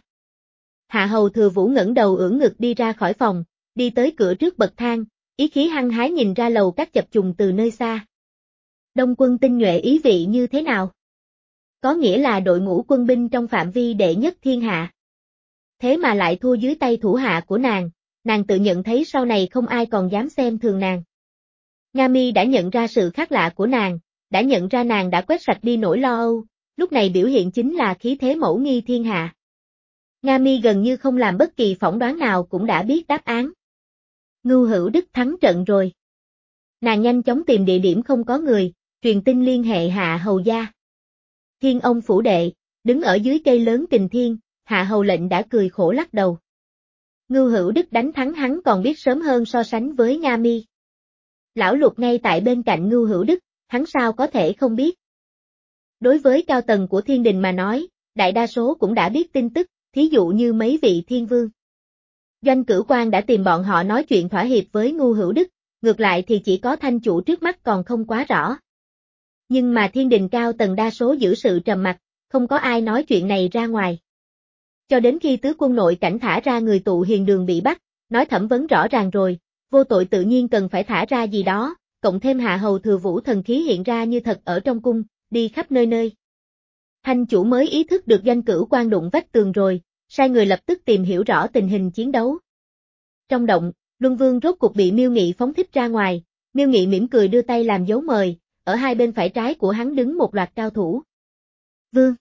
[SPEAKER 1] Hạ hầu Thừa Vũ ngẩng đầu ưỡn ngực đi ra khỏi phòng, đi tới cửa trước bậc thang, ý khí hăng hái nhìn ra lầu các chập trùng từ nơi xa. Đông quân tinh nhuệ ý vị như thế nào? Có nghĩa là đội ngũ quân binh trong phạm vi đệ nhất thiên hạ. Thế mà lại thua dưới tay thủ hạ của nàng, nàng tự nhận thấy sau này không ai còn dám xem thường nàng. Nga Mi đã nhận ra sự khác lạ của nàng, đã nhận ra nàng đã quét sạch đi nỗi lo âu, lúc này biểu hiện chính là khí thế mẫu nghi thiên hạ. Nga Mi gần như không làm bất kỳ phỏng đoán nào cũng đã biết đáp án. Ngưu Hữu Đức thắng trận rồi. Nàng nhanh chóng tìm địa điểm không có người, truyền tin liên hệ Hạ hầu gia. Thiên ông phủ đệ, đứng ở dưới cây lớn Kình Thiên, Hạ hầu lệnh đã cười khổ lắc đầu. Ngưu Hữu Đức đánh thắng hắn còn biết sớm hơn so sánh với Nga Mi. Lão Lục ngay tại bên cạnh Ngưu Hữu Đức, hắn sao có thể không biết. Đối với cao tầng của thiên đình mà nói, đại đa số cũng đã biết tin tức, thí dụ như mấy vị thiên vương. Doanh Cửu Quan đã tìm bọn họ nói chuyện thỏa hiệp với Ngưu Hữu Đức, ngược lại thì chỉ có thanh chủ trước mắt còn không quá rõ. Nhưng mà thiên đình cao tầng đa số giữ sự trầm mặc, không có ai nói chuyện này ra ngoài. Cho đến khi tứ quân nội cảnh thả ra người tụ hiền đường bị bắt, nói thẩm vấn rõ ràng rồi, vô tội tự nhiên cần phải thả ra gì đó, cộng thêm Hạ hầu Thừa Vũ thần khí hiện ra như thật ở trong cung, đi khắp nơi nơi. Thanh chủ mới ý thức được Doanh Cửu Quan đụng vách tường rồi, sai người lập tức tìm hiểu rõ tình hình chiến đấu. Trong động, Luân Vương rốt cuộc bị Miêu Nghị phóng thích ra ngoài, Miêu Nghị mỉm cười đưa tay làm dấu mời, ở hai bên phải trái của hắn đứng một loạt cao thủ. Vương.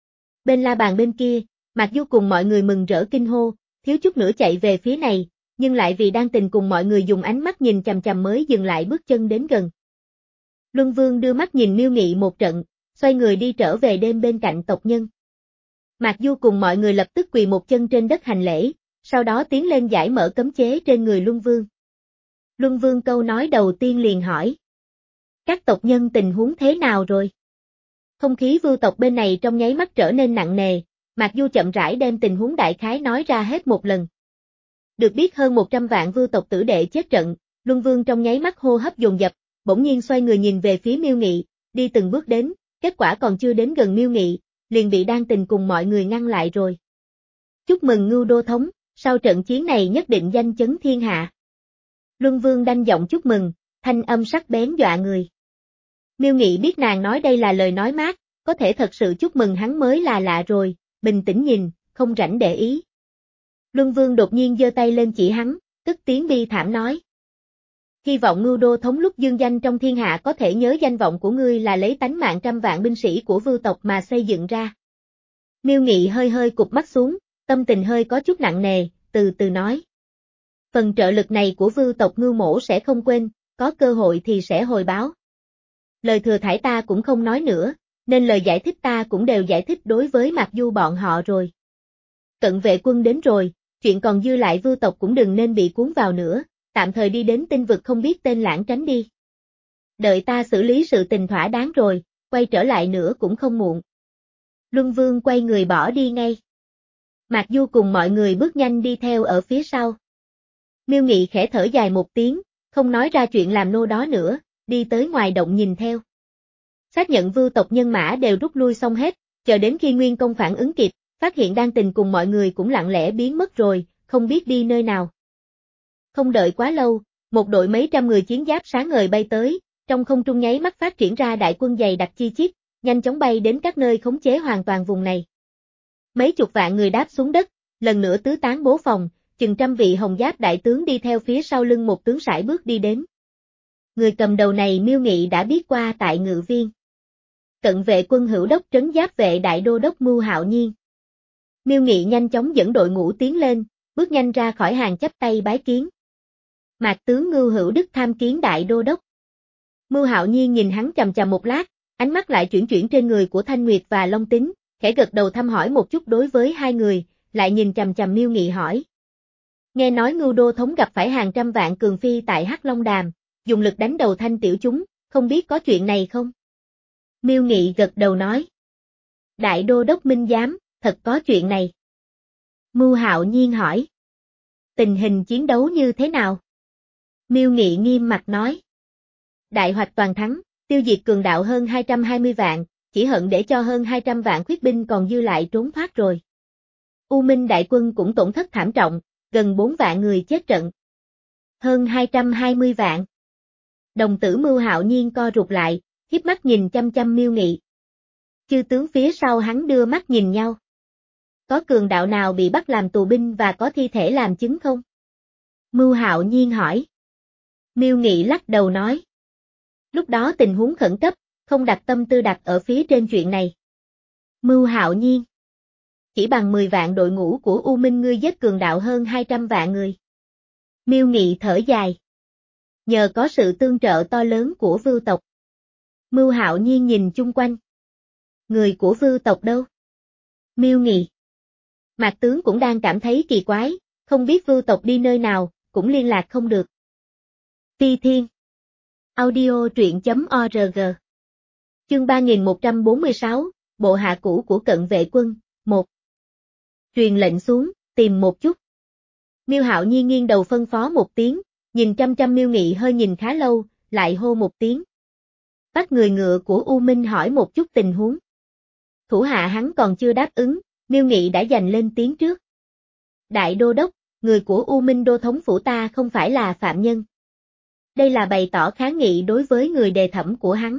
[SPEAKER 1] Bên la bàn bên kia, Mạc Du cùng mọi người mừng rỡ kinh hô, thiếu chút nữa chạy về phía này, nhưng lại vì đang tình cùng mọi người dùng ánh mắt nhìn chằm chằm mới dừng lại bước chân đến gần. Luân Vương đưa mắt nhìn Miêu Nghị một trận, xoay người đi trở về đêm bên cạnh tộc nhân. Mạc Du cùng mọi người lập tức quỳ một chân trên đất hành lễ, sau đó tiến lên giải mở cấm chế trên người Luân Vương. Luân Vương câu nói đầu tiên liền hỏi. Các tộc nhân tình huống thế nào rồi? Không khí vưu tộc bên này trong nháy mắt trở nên nặng nề, Mạc Du chậm rãi đem tình huống đại khái nói ra hết một lần. Được biết hơn một trăm vạn vưu tộc tử đệ chết trận, Luân Vương trong nháy mắt hô hấp dồn dập, bỗng nhiên xoay người nhìn về phía Miêu Nghị, đi từng bước đến, kết quả còn chưa đến gần Miêu Nghị, liền bị Đan Tình cùng mọi người ngăn lại rồi. Chúc mừng Ngưu Đô Thống, sau trận chiến này nhất định danh chấn thiên hạ. Luân Vương đanh giọng chúc mừng, thanh âm sắc bén dọa người. Miêu Nghị biết nàng nói đây là lời nói mát, có thể thật sự chúc mừng hắn mới là lạ rồi, bình tĩnh nhìn, không rảnh để ý. Luân Vương đột nhiên giơ tay lên chỉ hắn, cất tiếng bi thảm nói. Hy vọng Ngưu Đô thống lúc dương danh trong thiên hạ có thể nhớ danh vọng của ngươi là lấy tánh mạng trăm vạn binh sĩ của Vưu tộc mà xây dựng ra. Miêu Nghị hơi hơi cụp mắt xuống, tâm tình hơi có chút nặng nề, từ từ nói. Phần trợ lực này của Vưu tộc Ngưu mỗ sẽ không quên, có cơ hội thì sẽ hồi báo. Lời thừa thãi ta cũng không nói nữa, nên lời giải thích ta cũng đều giải thích đối với Mạc Du bọn họ rồi. Cận vệ quân đến rồi, chuyện còn dư lại Vưu tộc cũng đừng nên bị cuốn vào nữa, tạm thời đi đến tinh vực không biết tên lãng tránh đi. Đợi ta xử lý sự tình thỏa đáng rồi, quay trở lại nữa cũng không muộn. Luân Vương quay người bỏ đi ngay. Mạc Du cùng mọi người bước nhanh đi theo ở phía sau. Miêu Nghị khẽ thở dài một tiếng, không nói ra chuyện làm nô đó nữa, đi tới ngoài động nhìn theo. Xác nhận Vưu tộc nhân mã đều rút lui xong hết, chờ đến khi Nguyên Công phản ứng kịp, phát hiện Đan Tình cùng mọi người cũng lặng lẽ biến mất rồi, không biết đi nơi nào. Không đợi quá lâu, một đội mấy trăm người chiến giáp sáng ngời bay tới, trong không trung nháy mắt phát triển ra đại quân dày đặc chi chít, nhanh chóng bay đến các nơi khống chế hoàn toàn vùng này. Mấy chục vạn người đáp xuống đất, lần nữa tứ tán bố phòng, chừng trăm vị hồng giáp đại tướng đi theo phía sau lưng một tướng sải bước đi đến. Người cầm đầu này Miêu Nghị đã biết qua tại Ngự Viên. Cận vệ quân hữu đốc trấn giáp vệ đại đô đốc Mưu Hạo Nhiên. Miêu Nghị nhanh chóng dẫn đội ngũ tiến lên, bước nhanh ra khỏi hàng chắp tay bái kiến. Mạc tướng Ngưu Hữu Đức tham kiến đại đô đốc. Mưu Hạo Nhiên nhìn hắn chằm chằm một lát, ánh mắt lại chuyển chuyển trên người của Thanh Nguyệt và Long Tính, khẽ gật đầu thăm hỏi một chút đối với hai người, lại nhìn chằm chằm Miêu Nghị hỏi. Nghe nói Ngưu Đô thống gặp phải hàng trăm vạn cường phi tại Hắc Long Đàm, dùng lực đánh đầu thanh tiểu chúng, không biết có chuyện này không? Miêu Nghị gật đầu nói. Đại đô đốc minh giám, thật có chuyện này. Mưu Hạo Nhiên hỏi. Tình hình chiến đấu như thế nào? Miêu Nghị nghiêm mặt nói. Đại hoạch toàn thắng, tiêu diệt cường đạo hơn hai trăm hai mươi vạn, chỉ hận để cho hơn hai trăm vạn khuyết binh còn dư lại trốn thoát rồi. U Minh đại quân cũng tổn thất thảm trọng, gần bốn vạn người chết trận. Hơn hai trăm hai mươi vạn. Đồng tử Mưu Hạo Nhiên co rụt lại, hiếp mắt nhìn chăm chăm Miêu Nghị. Chư tướng phía sau hắn đưa mắt nhìn nhau. Có cường đạo nào bị bắt làm tù binh và có thi thể làm chứng không? Mưu Hạo Nhiên hỏi. Miêu Nghị lắc đầu nói. Lúc đó tình huống khẩn cấp, không đặt tâm tư đặt ở phía trên chuyện này. Mưu Hạo Nhiên. Chỉ bằng mười vạn đội ngũ của U Minh ngươi giết cường đạo hơn hai trăm vạn người. Miêu Nghị thở dài. Nhờ có sự tương trợ to lớn của Vưu tộc. Mưu Hạo Nhiên nhìn chung quanh. Người của Vưu tộc đâu? Miêu Nghị. Mạc tướng cũng đang cảm thấy kỳ quái, không biết Vưu tộc đi nơi nào, cũng liên lạc không được. Phi Thiên. Audio truyện.org. Chương ba nghìn một trăm bốn mươi sáu, bộ hạ cũ của cận vệ quân, một. Truyền lệnh xuống, tìm một chút. Miêu Hạo Nhiên nghiêng đầu phân phó một tiếng, nhìn chăm chăm Miêu Nghị hơi nhìn khá lâu, lại hô một tiếng. Bắt người ngựa của U Minh hỏi một chút tình huống. Thủ hạ hắn còn chưa đáp ứng, Miêu Nghị đã giành lên tiếng trước. Đại đô đốc, người của U Minh đô thống phủ ta không phải là phạm nhân. Đây là bày tỏ kháng nghị đối với người đề thẩm của hắn.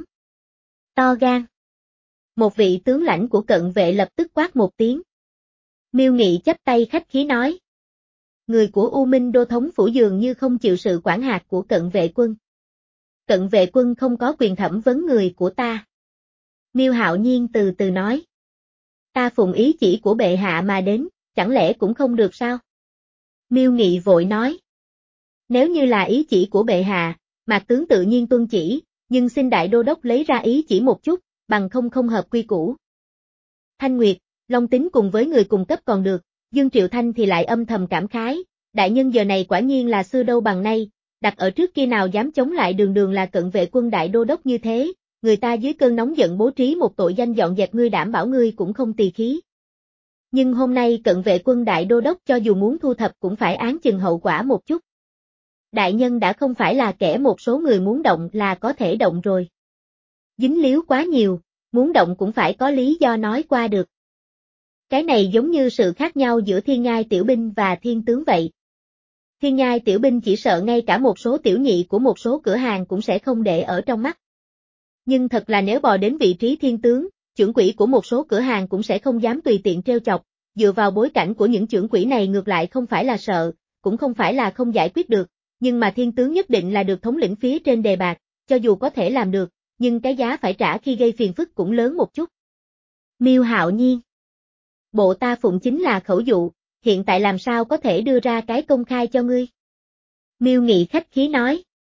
[SPEAKER 1] To gan. Một vị tướng lãnh của cận vệ lập tức quát một tiếng. Miêu Nghị chắp tay khách khí nói. Người của U Minh đô thống phủ dường như không chịu sự quản hạt của cận vệ quân. Cận vệ quân không có quyền thẩm vấn người của ta. Miêu Hạo Nhiên từ từ nói. Ta phụng ý chỉ của bệ hạ mà đến, chẳng lẽ cũng không được sao? Miêu Nghị vội nói. Nếu như là ý chỉ của bệ hạ, Mạc tướng tự nhiên tuân chỉ, nhưng xin đại đô đốc lấy ra ý chỉ một chút, bằng không không hợp quy củ. Thanh Nguyệt, Long Tính cùng với người cùng cấp còn được, Dương Triệu Thanh thì lại âm thầm cảm khái, đại nhân giờ này quả nhiên là xưa đâu bằng nay, đặt ở trước kia nào dám chống lại đường đường là cận vệ quân đại đô đốc như thế, người ta dưới cơn nóng giận bố trí một tội danh dọn dẹp ngươi đảm bảo ngươi cũng không tỳ khí. Nhưng hôm nay cận vệ quân đại đô đốc cho dù muốn thu thập cũng phải án chừng hậu quả một chút. Đại nhân đã không phải là kẻ một số người muốn động là có thể động rồi. Dính líu quá nhiều, muốn động cũng phải có lý do nói qua được. Cái này giống như sự khác nhau giữa thiên ngai tiểu binh và thiên tướng vậy. Thiên nhai tiểu binh chỉ sợ ngay cả một số tiểu nhị của một số cửa hàng cũng sẽ không để ở trong mắt. Nhưng thật là nếu bò đến vị trí thiên tướng, trưởng quỹ của một số cửa hàng cũng sẽ không dám tùy tiện trêu chọc, dựa vào bối cảnh của những trưởng quỹ này ngược lại không phải là sợ, cũng không phải là không giải quyết được, nhưng mà thiên tướng nhất định là được thống lĩnh phía trên đề bạt, cho dù có thể làm được, nhưng cái giá phải trả khi gây phiền phức cũng lớn một chút. Miêu Hạo Nhiên. Bộ ta phụng chính là khẩu dụ, hiện tại làm sao có thể đưa ra cái công khai cho ngươi? Miêu Nghị khách khí nói.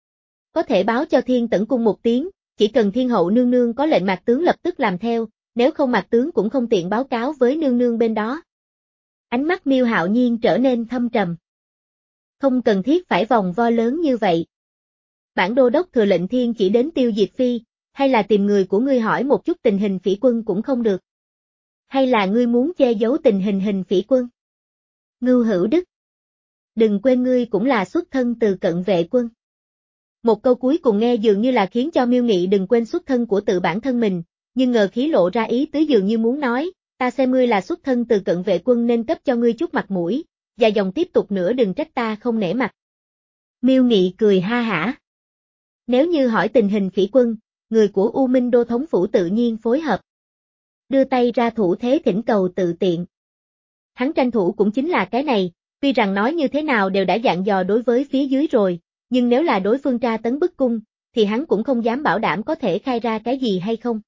[SPEAKER 1] Có thể báo cho Thiên Tẩn Cung một tiếng, chỉ cần Thiên Hậu nương nương có lệnh Mạc tướng lập tức làm theo, nếu không Mạc tướng cũng không tiện báo cáo với nương nương bên đó. Ánh mắt Miêu Hạo Nhiên trở nên thâm trầm. Không cần thiết phải vòng vo lớn như vậy. Bản đô đốc thừa lệnh Thiên chỉ đến tiêu diệt phi, hay là tìm người của ngươi hỏi một chút tình hình phỉ quân cũng không được. Hay là ngươi muốn che giấu tình hình hình phỉ quân? Ngưu Hữu Đức. Đừng quên ngươi cũng là xuất thân từ cận vệ quân. Một câu cuối cùng nghe dường như là khiến cho Miêu Nghị đừng quên xuất thân của tự bản thân mình, nhưng ngờ khí lộ ra ý tứ dường như muốn nói, ta xem ngươi là xuất thân từ cận vệ quân nên cấp cho ngươi chút mặt mũi, và dòng tiếp tục nữa đừng trách ta không nể mặt. Miêu Nghị cười ha hả. Nếu như hỏi tình hình phỉ quân, người của U Minh Đô thống phủ tự nhiên phối hợp. Đưa tay ra thủ thế thỉnh cầu tự tiện. Hắn tranh thủ cũng chính là cái này, tuy rằng nói như thế nào đều đã dặn dò đối với phía dưới rồi, nhưng nếu là đối phương tra tấn bức cung, thì hắn cũng không dám bảo đảm có thể khai ra cái gì hay không.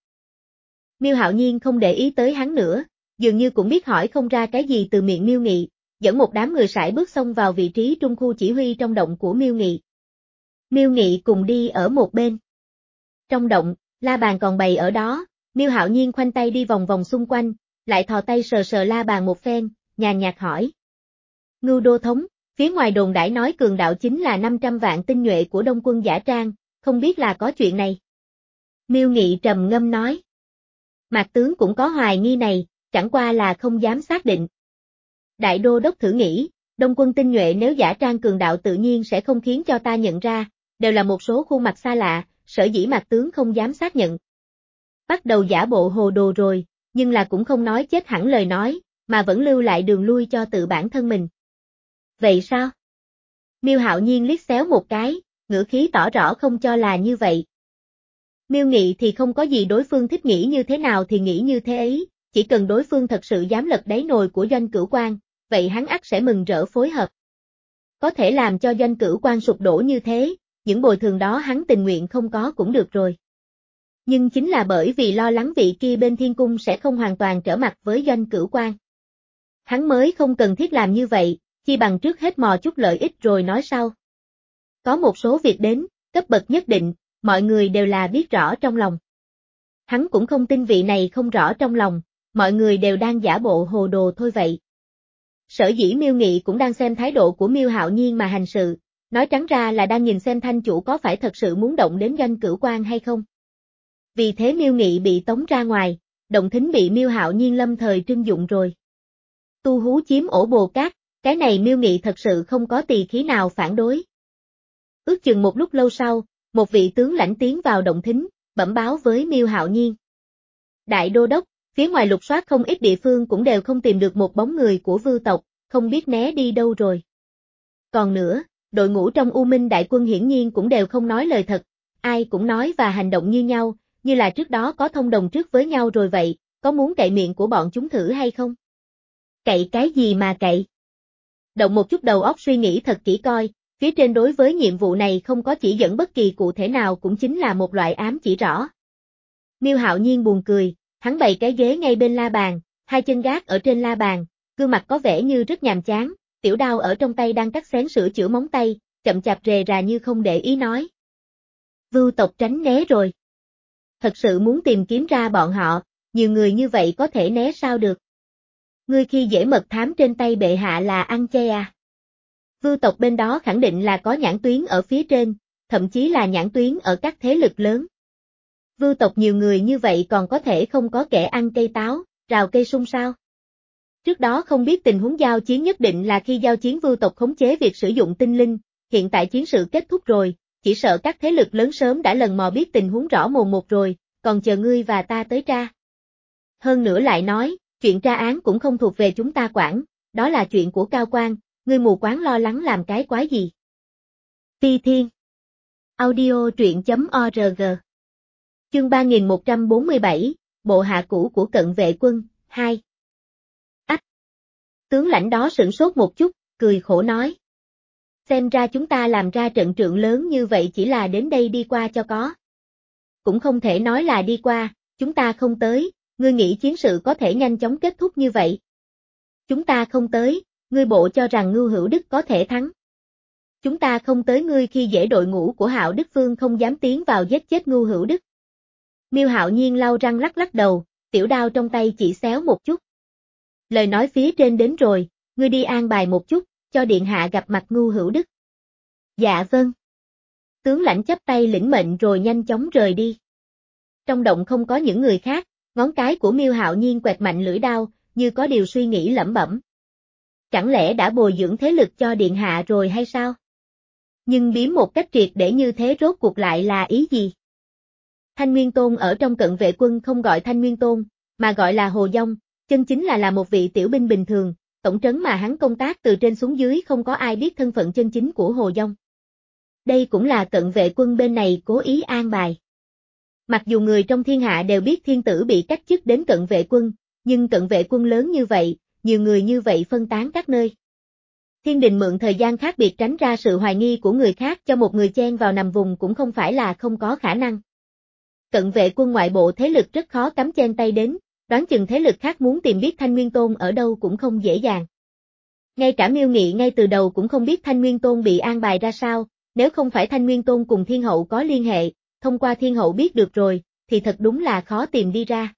[SPEAKER 1] Miêu Hạo Nhiên không để ý tới hắn nữa, dường như cũng biết hỏi không ra cái gì từ miệng Miêu Nghị, dẫn một đám người sải bước xông vào vị trí trung khu chỉ huy trong động của Miêu Nghị. Miêu Nghị cùng đi ở một bên. Trong động, la bàn còn bày ở đó, Miêu Hạo Nhiên khoanh tay đi vòng vòng xung quanh, lại thò tay sờ sờ la bàn một phen, nhàn nhạt hỏi. Ngưu đô thống, phía ngoài đồn đãi nói cường đạo chính là năm trăm vạn tinh nhuệ của Đông quân Giả Trang, không biết là có chuyện này. Miêu Nghị trầm ngâm nói. Mạc tướng cũng có hoài nghi này, chẳng qua là không dám xác định. Đại đô đốc thử nghĩ, Đông quân tinh nhuệ nếu Giả Trang cường đạo tự nhiên sẽ không khiến cho ta nhận ra, đều là một số khuôn mặt xa lạ, sở dĩ Mạc tướng không dám xác nhận. Bắt đầu giả bộ hồ đồ rồi, nhưng là cũng không nói chết hẳn lời nói, mà vẫn lưu lại đường lui cho tự bản thân mình. Vậy sao? Miêu Hạo Nhiên liếc xéo một cái, ngữ khí tỏ rõ không cho là như vậy. Miêu Nghị thì không có gì đối phương thích nghĩ như thế nào thì nghĩ như thế ấy, chỉ cần đối phương thật sự dám lật đáy nồi của Doanh Cửu Quan, vậy hắn ắt sẽ mừng rỡ phối hợp. Có thể làm cho Doanh Cửu Quan sụp đổ như thế, những bồi thường đó hắn tình nguyện không có cũng được rồi. Nhưng chính là bởi vì lo lắng vị kia bên thiên cung sẽ không hoàn toàn trở mặt với Doanh Cửu Quan. Hắn mới không cần thiết làm như vậy, chi bằng trước hết mò chút lợi ích rồi nói sau. Có một số việc đến, cấp bậc nhất định, mọi người đều là biết rõ trong lòng. Hắn cũng không tin vị này không rõ trong lòng, mọi người đều đang giả bộ hồ đồ thôi vậy. Sở dĩ Miêu Nghị cũng đang xem thái độ của Miêu Hạo Nhiên mà hành sự, nói trắng ra là đang nhìn xem thanh chủ có phải thật sự muốn động đến Doanh Cửu Quan hay không. Vì thế Miêu Nghị bị tống ra ngoài, động thính bị Miêu Hạo Nhiên lâm thời trưng dụng rồi. Tu hú chiếm ổ bồ cát, cái này Miêu Nghị thật sự không có tỳ khí nào phản đối. Ước chừng một lúc lâu sau, một vị tướng lãnh tiến vào động thính, bẩm báo với Miêu Hạo Nhiên. Đại đô đốc, phía ngoài lục soát không ít địa phương cũng đều không tìm được một bóng người của Vưu tộc, không biết né đi đâu rồi. Còn nữa, đội ngũ trong U Minh đại quân hiển nhiên cũng đều không nói lời thật, ai cũng nói và hành động như nhau, như là trước đó có thông đồng trước với nhau rồi vậy, có muốn cậy miệng của bọn chúng thử hay không? Cậy cái gì mà cậy? Động một chút đầu óc suy nghĩ thật kỹ coi, phía trên đối với nhiệm vụ này không có chỉ dẫn bất kỳ cụ thể nào cũng chính là một loại ám chỉ rõ. Miêu Hạo Nhiên buồn cười, hắn bày cái ghế ngay bên la bàn, hai chân gác ở trên la bàn, gương mặt có vẻ như rất nhàm chán, tiểu đao ở trong tay đang cắt xén sửa chữa móng tay, chậm chạp rề rà như không để ý nói. Vưu tộc tránh né rồi. Thật sự muốn tìm kiếm ra bọn họ, nhiều người như vậy có thể né sao được. Ngươi khi dễ mật thám trên tay bệ hạ là ăn chay à? Vưu tộc bên đó khẳng định là có nhãn tuyến ở phía trên, thậm chí là nhãn tuyến ở các thế lực lớn. Vưu tộc nhiều người như vậy còn có thể không có kẻ ăn cây táo, rào cây sung sao? Trước đó không biết tình huống giao chiến nhất định là khi giao chiến Vưu tộc khống chế việc sử dụng tinh linh, hiện tại chiến sự kết thúc rồi, chỉ sợ các thế lực lớn sớm đã lần mò biết tình huống rõ mồn một rồi, còn chờ ngươi và ta tới tra. Hơn nữa lại nói, chuyện tra án cũng không thuộc về chúng ta quản, đó là chuyện của cao quan, ngươi mù quáng lo lắng làm cái quái gì. Phi Thiên Audio truyện chấm org Chương ba nghìn một trăm bốn mươi bảy, bộ hạ cũ của cận vệ quân, hai. Ách! Tướng lãnh đó sửng sốt một chút, cười khổ nói. Xem ra chúng ta làm ra trận trượng lớn như vậy chỉ là đến đây đi qua cho có. Cũng không thể nói là đi qua, chúng ta không tới, ngươi nghĩ chiến sự có thể nhanh chóng kết thúc như vậy. Chúng ta không tới, ngươi bộ cho rằng Ngưu Hữu Đức có thể thắng. Chúng ta không tới ngươi khi dễ đội ngũ của Hạo Đức Vương không dám tiến vào giết chết Ngưu Hữu Đức. Miêu Hạo Nhiên lau răng lắc lắc đầu, tiểu đao trong tay chỉ xéo một chút. Lời nói phía trên đến rồi, ngươi đi an bài một chút, cho điện hạ gặp mặt Ngưu Hữu Đức. Dạ vâng. Tướng lãnh chắp tay lĩnh mệnh rồi nhanh chóng rời đi. Trong động không có những người khác, ngón cái của Miêu Hạo Nhiên quẹt mạnh lưỡi đao, như có điều suy nghĩ lẩm bẩm. Chẳng lẽ đã bồi dưỡng thế lực cho điện hạ rồi hay sao? Nhưng biếm một cách triệt để như thế rốt cuộc lại là ý gì? Thanh Nguyên Tôn ở trong cận vệ quân không gọi Thanh Nguyên Tôn, mà gọi là Hồ Dông, chân chính là là một vị tiểu binh bình thường, tổng trấn mà hắn công tác từ trên xuống dưới không có ai biết thân phận chân chính của Hồ Dông. Đây cũng là cận vệ quân bên này cố ý an bài. Mặc dù người trong thiên hạ đều biết thiên tử bị cách chức đến cận vệ quân, nhưng cận vệ quân lớn như vậy, nhiều người như vậy phân tán các nơi. Thiên Đình mượn thời gian khác biệt tránh ra sự hoài nghi của người khác cho một người chen vào nằm vùng cũng không phải là không có khả năng. Cận vệ quân ngoại bộ thế lực rất khó cắm chen tay đến, đoán chừng thế lực khác muốn tìm biết Thanh Nguyên Tôn ở đâu cũng không dễ dàng. Ngay cả Miêu Nghị ngay từ đầu cũng không biết Thanh Nguyên Tôn bị an bài ra sao, nếu không phải Thanh Nguyên Tôn cùng Thiên Hậu có liên hệ, thông qua Thiên Hậu biết được rồi, thì thật đúng là khó tìm đi ra.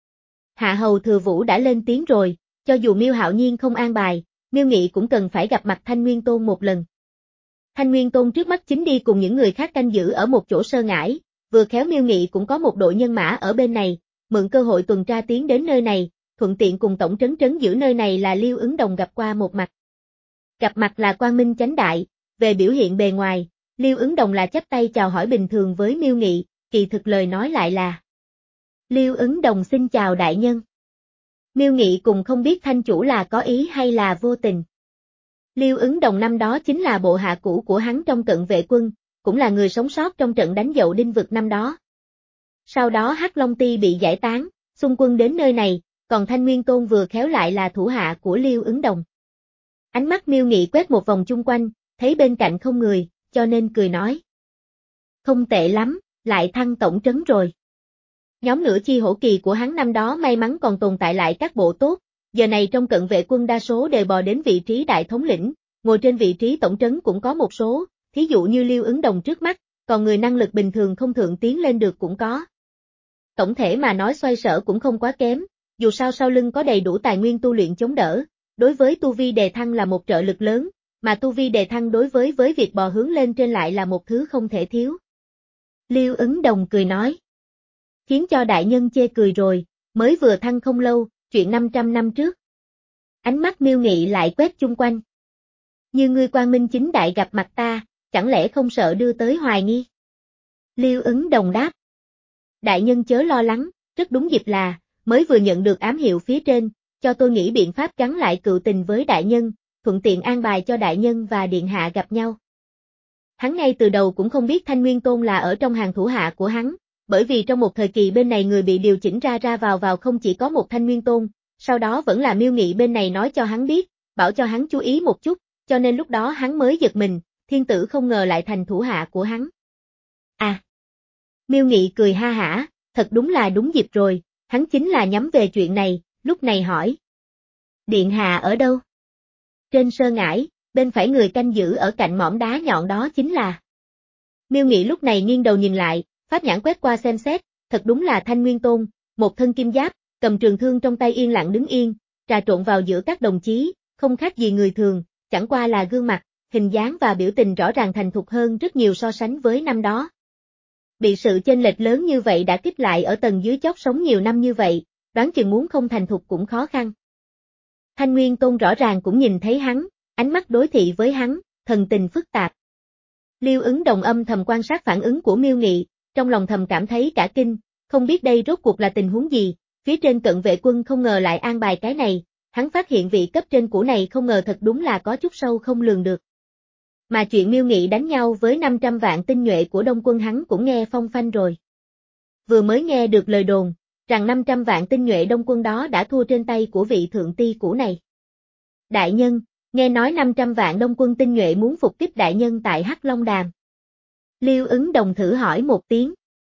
[SPEAKER 1] Hạ Hầu Thừa Vũ đã lên tiếng rồi, cho dù Miêu Hạo Nhiên không an bài, Miêu Nghị cũng cần phải gặp mặt Thanh Nguyên Tôn một lần. Thanh Nguyên Tôn trước mắt chính đi cùng những người khác canh giữ ở một chỗ sơ ngãi, vừa khéo Miêu Nghị cũng có một đội nhân mã ở bên này, mượn cơ hội tuần tra tiến đến nơi này, thuận tiện cùng tổng trấn trấn giữ nơi này là Liêu Ứng Đồng gặp qua một mặt. Gặp mặt là quang minh chánh đại, về biểu hiện bề ngoài, Liêu Ứng Đồng là chắp tay chào hỏi bình thường với Miêu Nghị, kỳ thực lời nói lại là Liêu Ứng Đồng xin chào đại nhân. Miêu Nghị cùng không biết thanh chủ là có ý hay là vô tình. Liêu Ứng Đồng năm đó chính là bộ hạ cũ của hắn trong cận vệ quân, cũng là người sống sót trong trận đánh Dậu Đinh Vực năm đó. Sau đó Hắc Long Ti bị giải tán, xung quân đến nơi này, còn Thanh Nguyên Tôn vừa khéo lại là thủ hạ của Liêu Ứng Đồng. Ánh mắt Miêu Nghị quét một vòng chung quanh, thấy bên cạnh không người, cho nên cười nói. Không tệ lắm, lại thăng tổng trấn rồi. Nhóm nửa chi hổ kỳ của hắn năm đó may mắn còn tồn tại lại các bộ tốt, giờ này trong cận vệ quân đa số đều bò đến vị trí đại thống lĩnh, ngồi trên vị trí tổng trấn cũng có một số, thí dụ như Liêu Ứng Đồng trước mắt, còn người năng lực bình thường không thượng tiến lên được cũng có. Tổng thể mà nói xoay sở cũng không quá kém, dù sao sau lưng có đầy đủ tài nguyên tu luyện chống đỡ, đối với tu vi đề thăng là một trợ lực lớn, mà tu vi đề thăng đối với với việc bò hướng lên trên lại là một thứ không thể thiếu. Liêu Ứng Đồng cười nói. Khiến cho đại nhân chê cười rồi, mới vừa thăng không lâu, chuyện năm trăm năm trước. Ánh mắt Miêu Nghị lại quét chung quanh. Như ngươi quang minh chính đại gặp mặt ta, chẳng lẽ không sợ đưa tới hoài nghi? Liêu Ứng Đồng đáp. Đại nhân chớ lo lắng, rất đúng dịp là, mới vừa nhận được ám hiệu phía trên, cho tôi nghĩ biện pháp gắn lại cựu tình với đại nhân, thuận tiện an bài cho đại nhân và điện hạ gặp nhau. Hắn ngay từ đầu cũng không biết Thanh Nguyên Tôn là ở trong hàng thủ hạ của hắn, bởi vì trong một thời kỳ bên này người bị điều chỉnh ra ra vào vào không chỉ có một Thanh Nguyên Tôn, sau đó vẫn là Miêu Nghị bên này nói cho hắn biết, bảo cho hắn chú ý một chút, cho nên lúc đó hắn mới giật mình, thiên tử không ngờ lại thành thủ hạ của hắn. À! Miêu Nghị cười ha hả, thật đúng là đúng dịp rồi, hắn chính là nhắm về chuyện này, lúc này hỏi. Điện hạ ở đâu? Trên sơ ngãi, bên phải người canh giữ ở cạnh mỏm đá nhọn đó chính là. Miêu Nghị lúc này nghiêng đầu nhìn lại, pháp nhãn quét qua xem xét, thật đúng là Thanh Nguyên Tôn, một thân kim giáp, cầm trường thương trong tay yên lặng đứng yên, trà trộn vào giữa các đồng chí, không khác gì người thường, chẳng qua là gương mặt, hình dáng và biểu tình rõ ràng thành thục hơn rất nhiều so sánh với năm đó. Bị sự chênh lệch lớn như vậy đã kích lại ở tầng dưới chót sống nhiều năm như vậy, đoán chừng muốn không thành thục cũng khó khăn. Thanh Nguyên Tôn rõ ràng cũng nhìn thấy hắn, ánh mắt đối thị với hắn, thần tình phức tạp. Liêu Ứng Đồng âm thầm quan sát phản ứng của Miêu Nghị, trong lòng thầm cảm thấy cả kinh, không biết đây rốt cuộc là tình huống gì, phía trên cận vệ quân không ngờ lại an bài cái này, hắn phát hiện vị cấp trên của này không ngờ thật đúng là có chút sâu không lường được. Mà chuyện Miêu Nghị đánh nhau với năm trăm vạn tinh nhuệ của Đông quân hắn cũng nghe phong phanh rồi. vừa mới nghe được lời đồn, rằng năm trăm vạn tinh nhuệ Đông quân đó đã thua trên tay của vị thượng ti cũ này. Đại nhân, nghe nói năm trăm vạn Đông quân tinh nhuệ muốn phục kích đại nhân tại Hắc Long Đàm. Liêu Ứng Đồng thử hỏi một tiếng.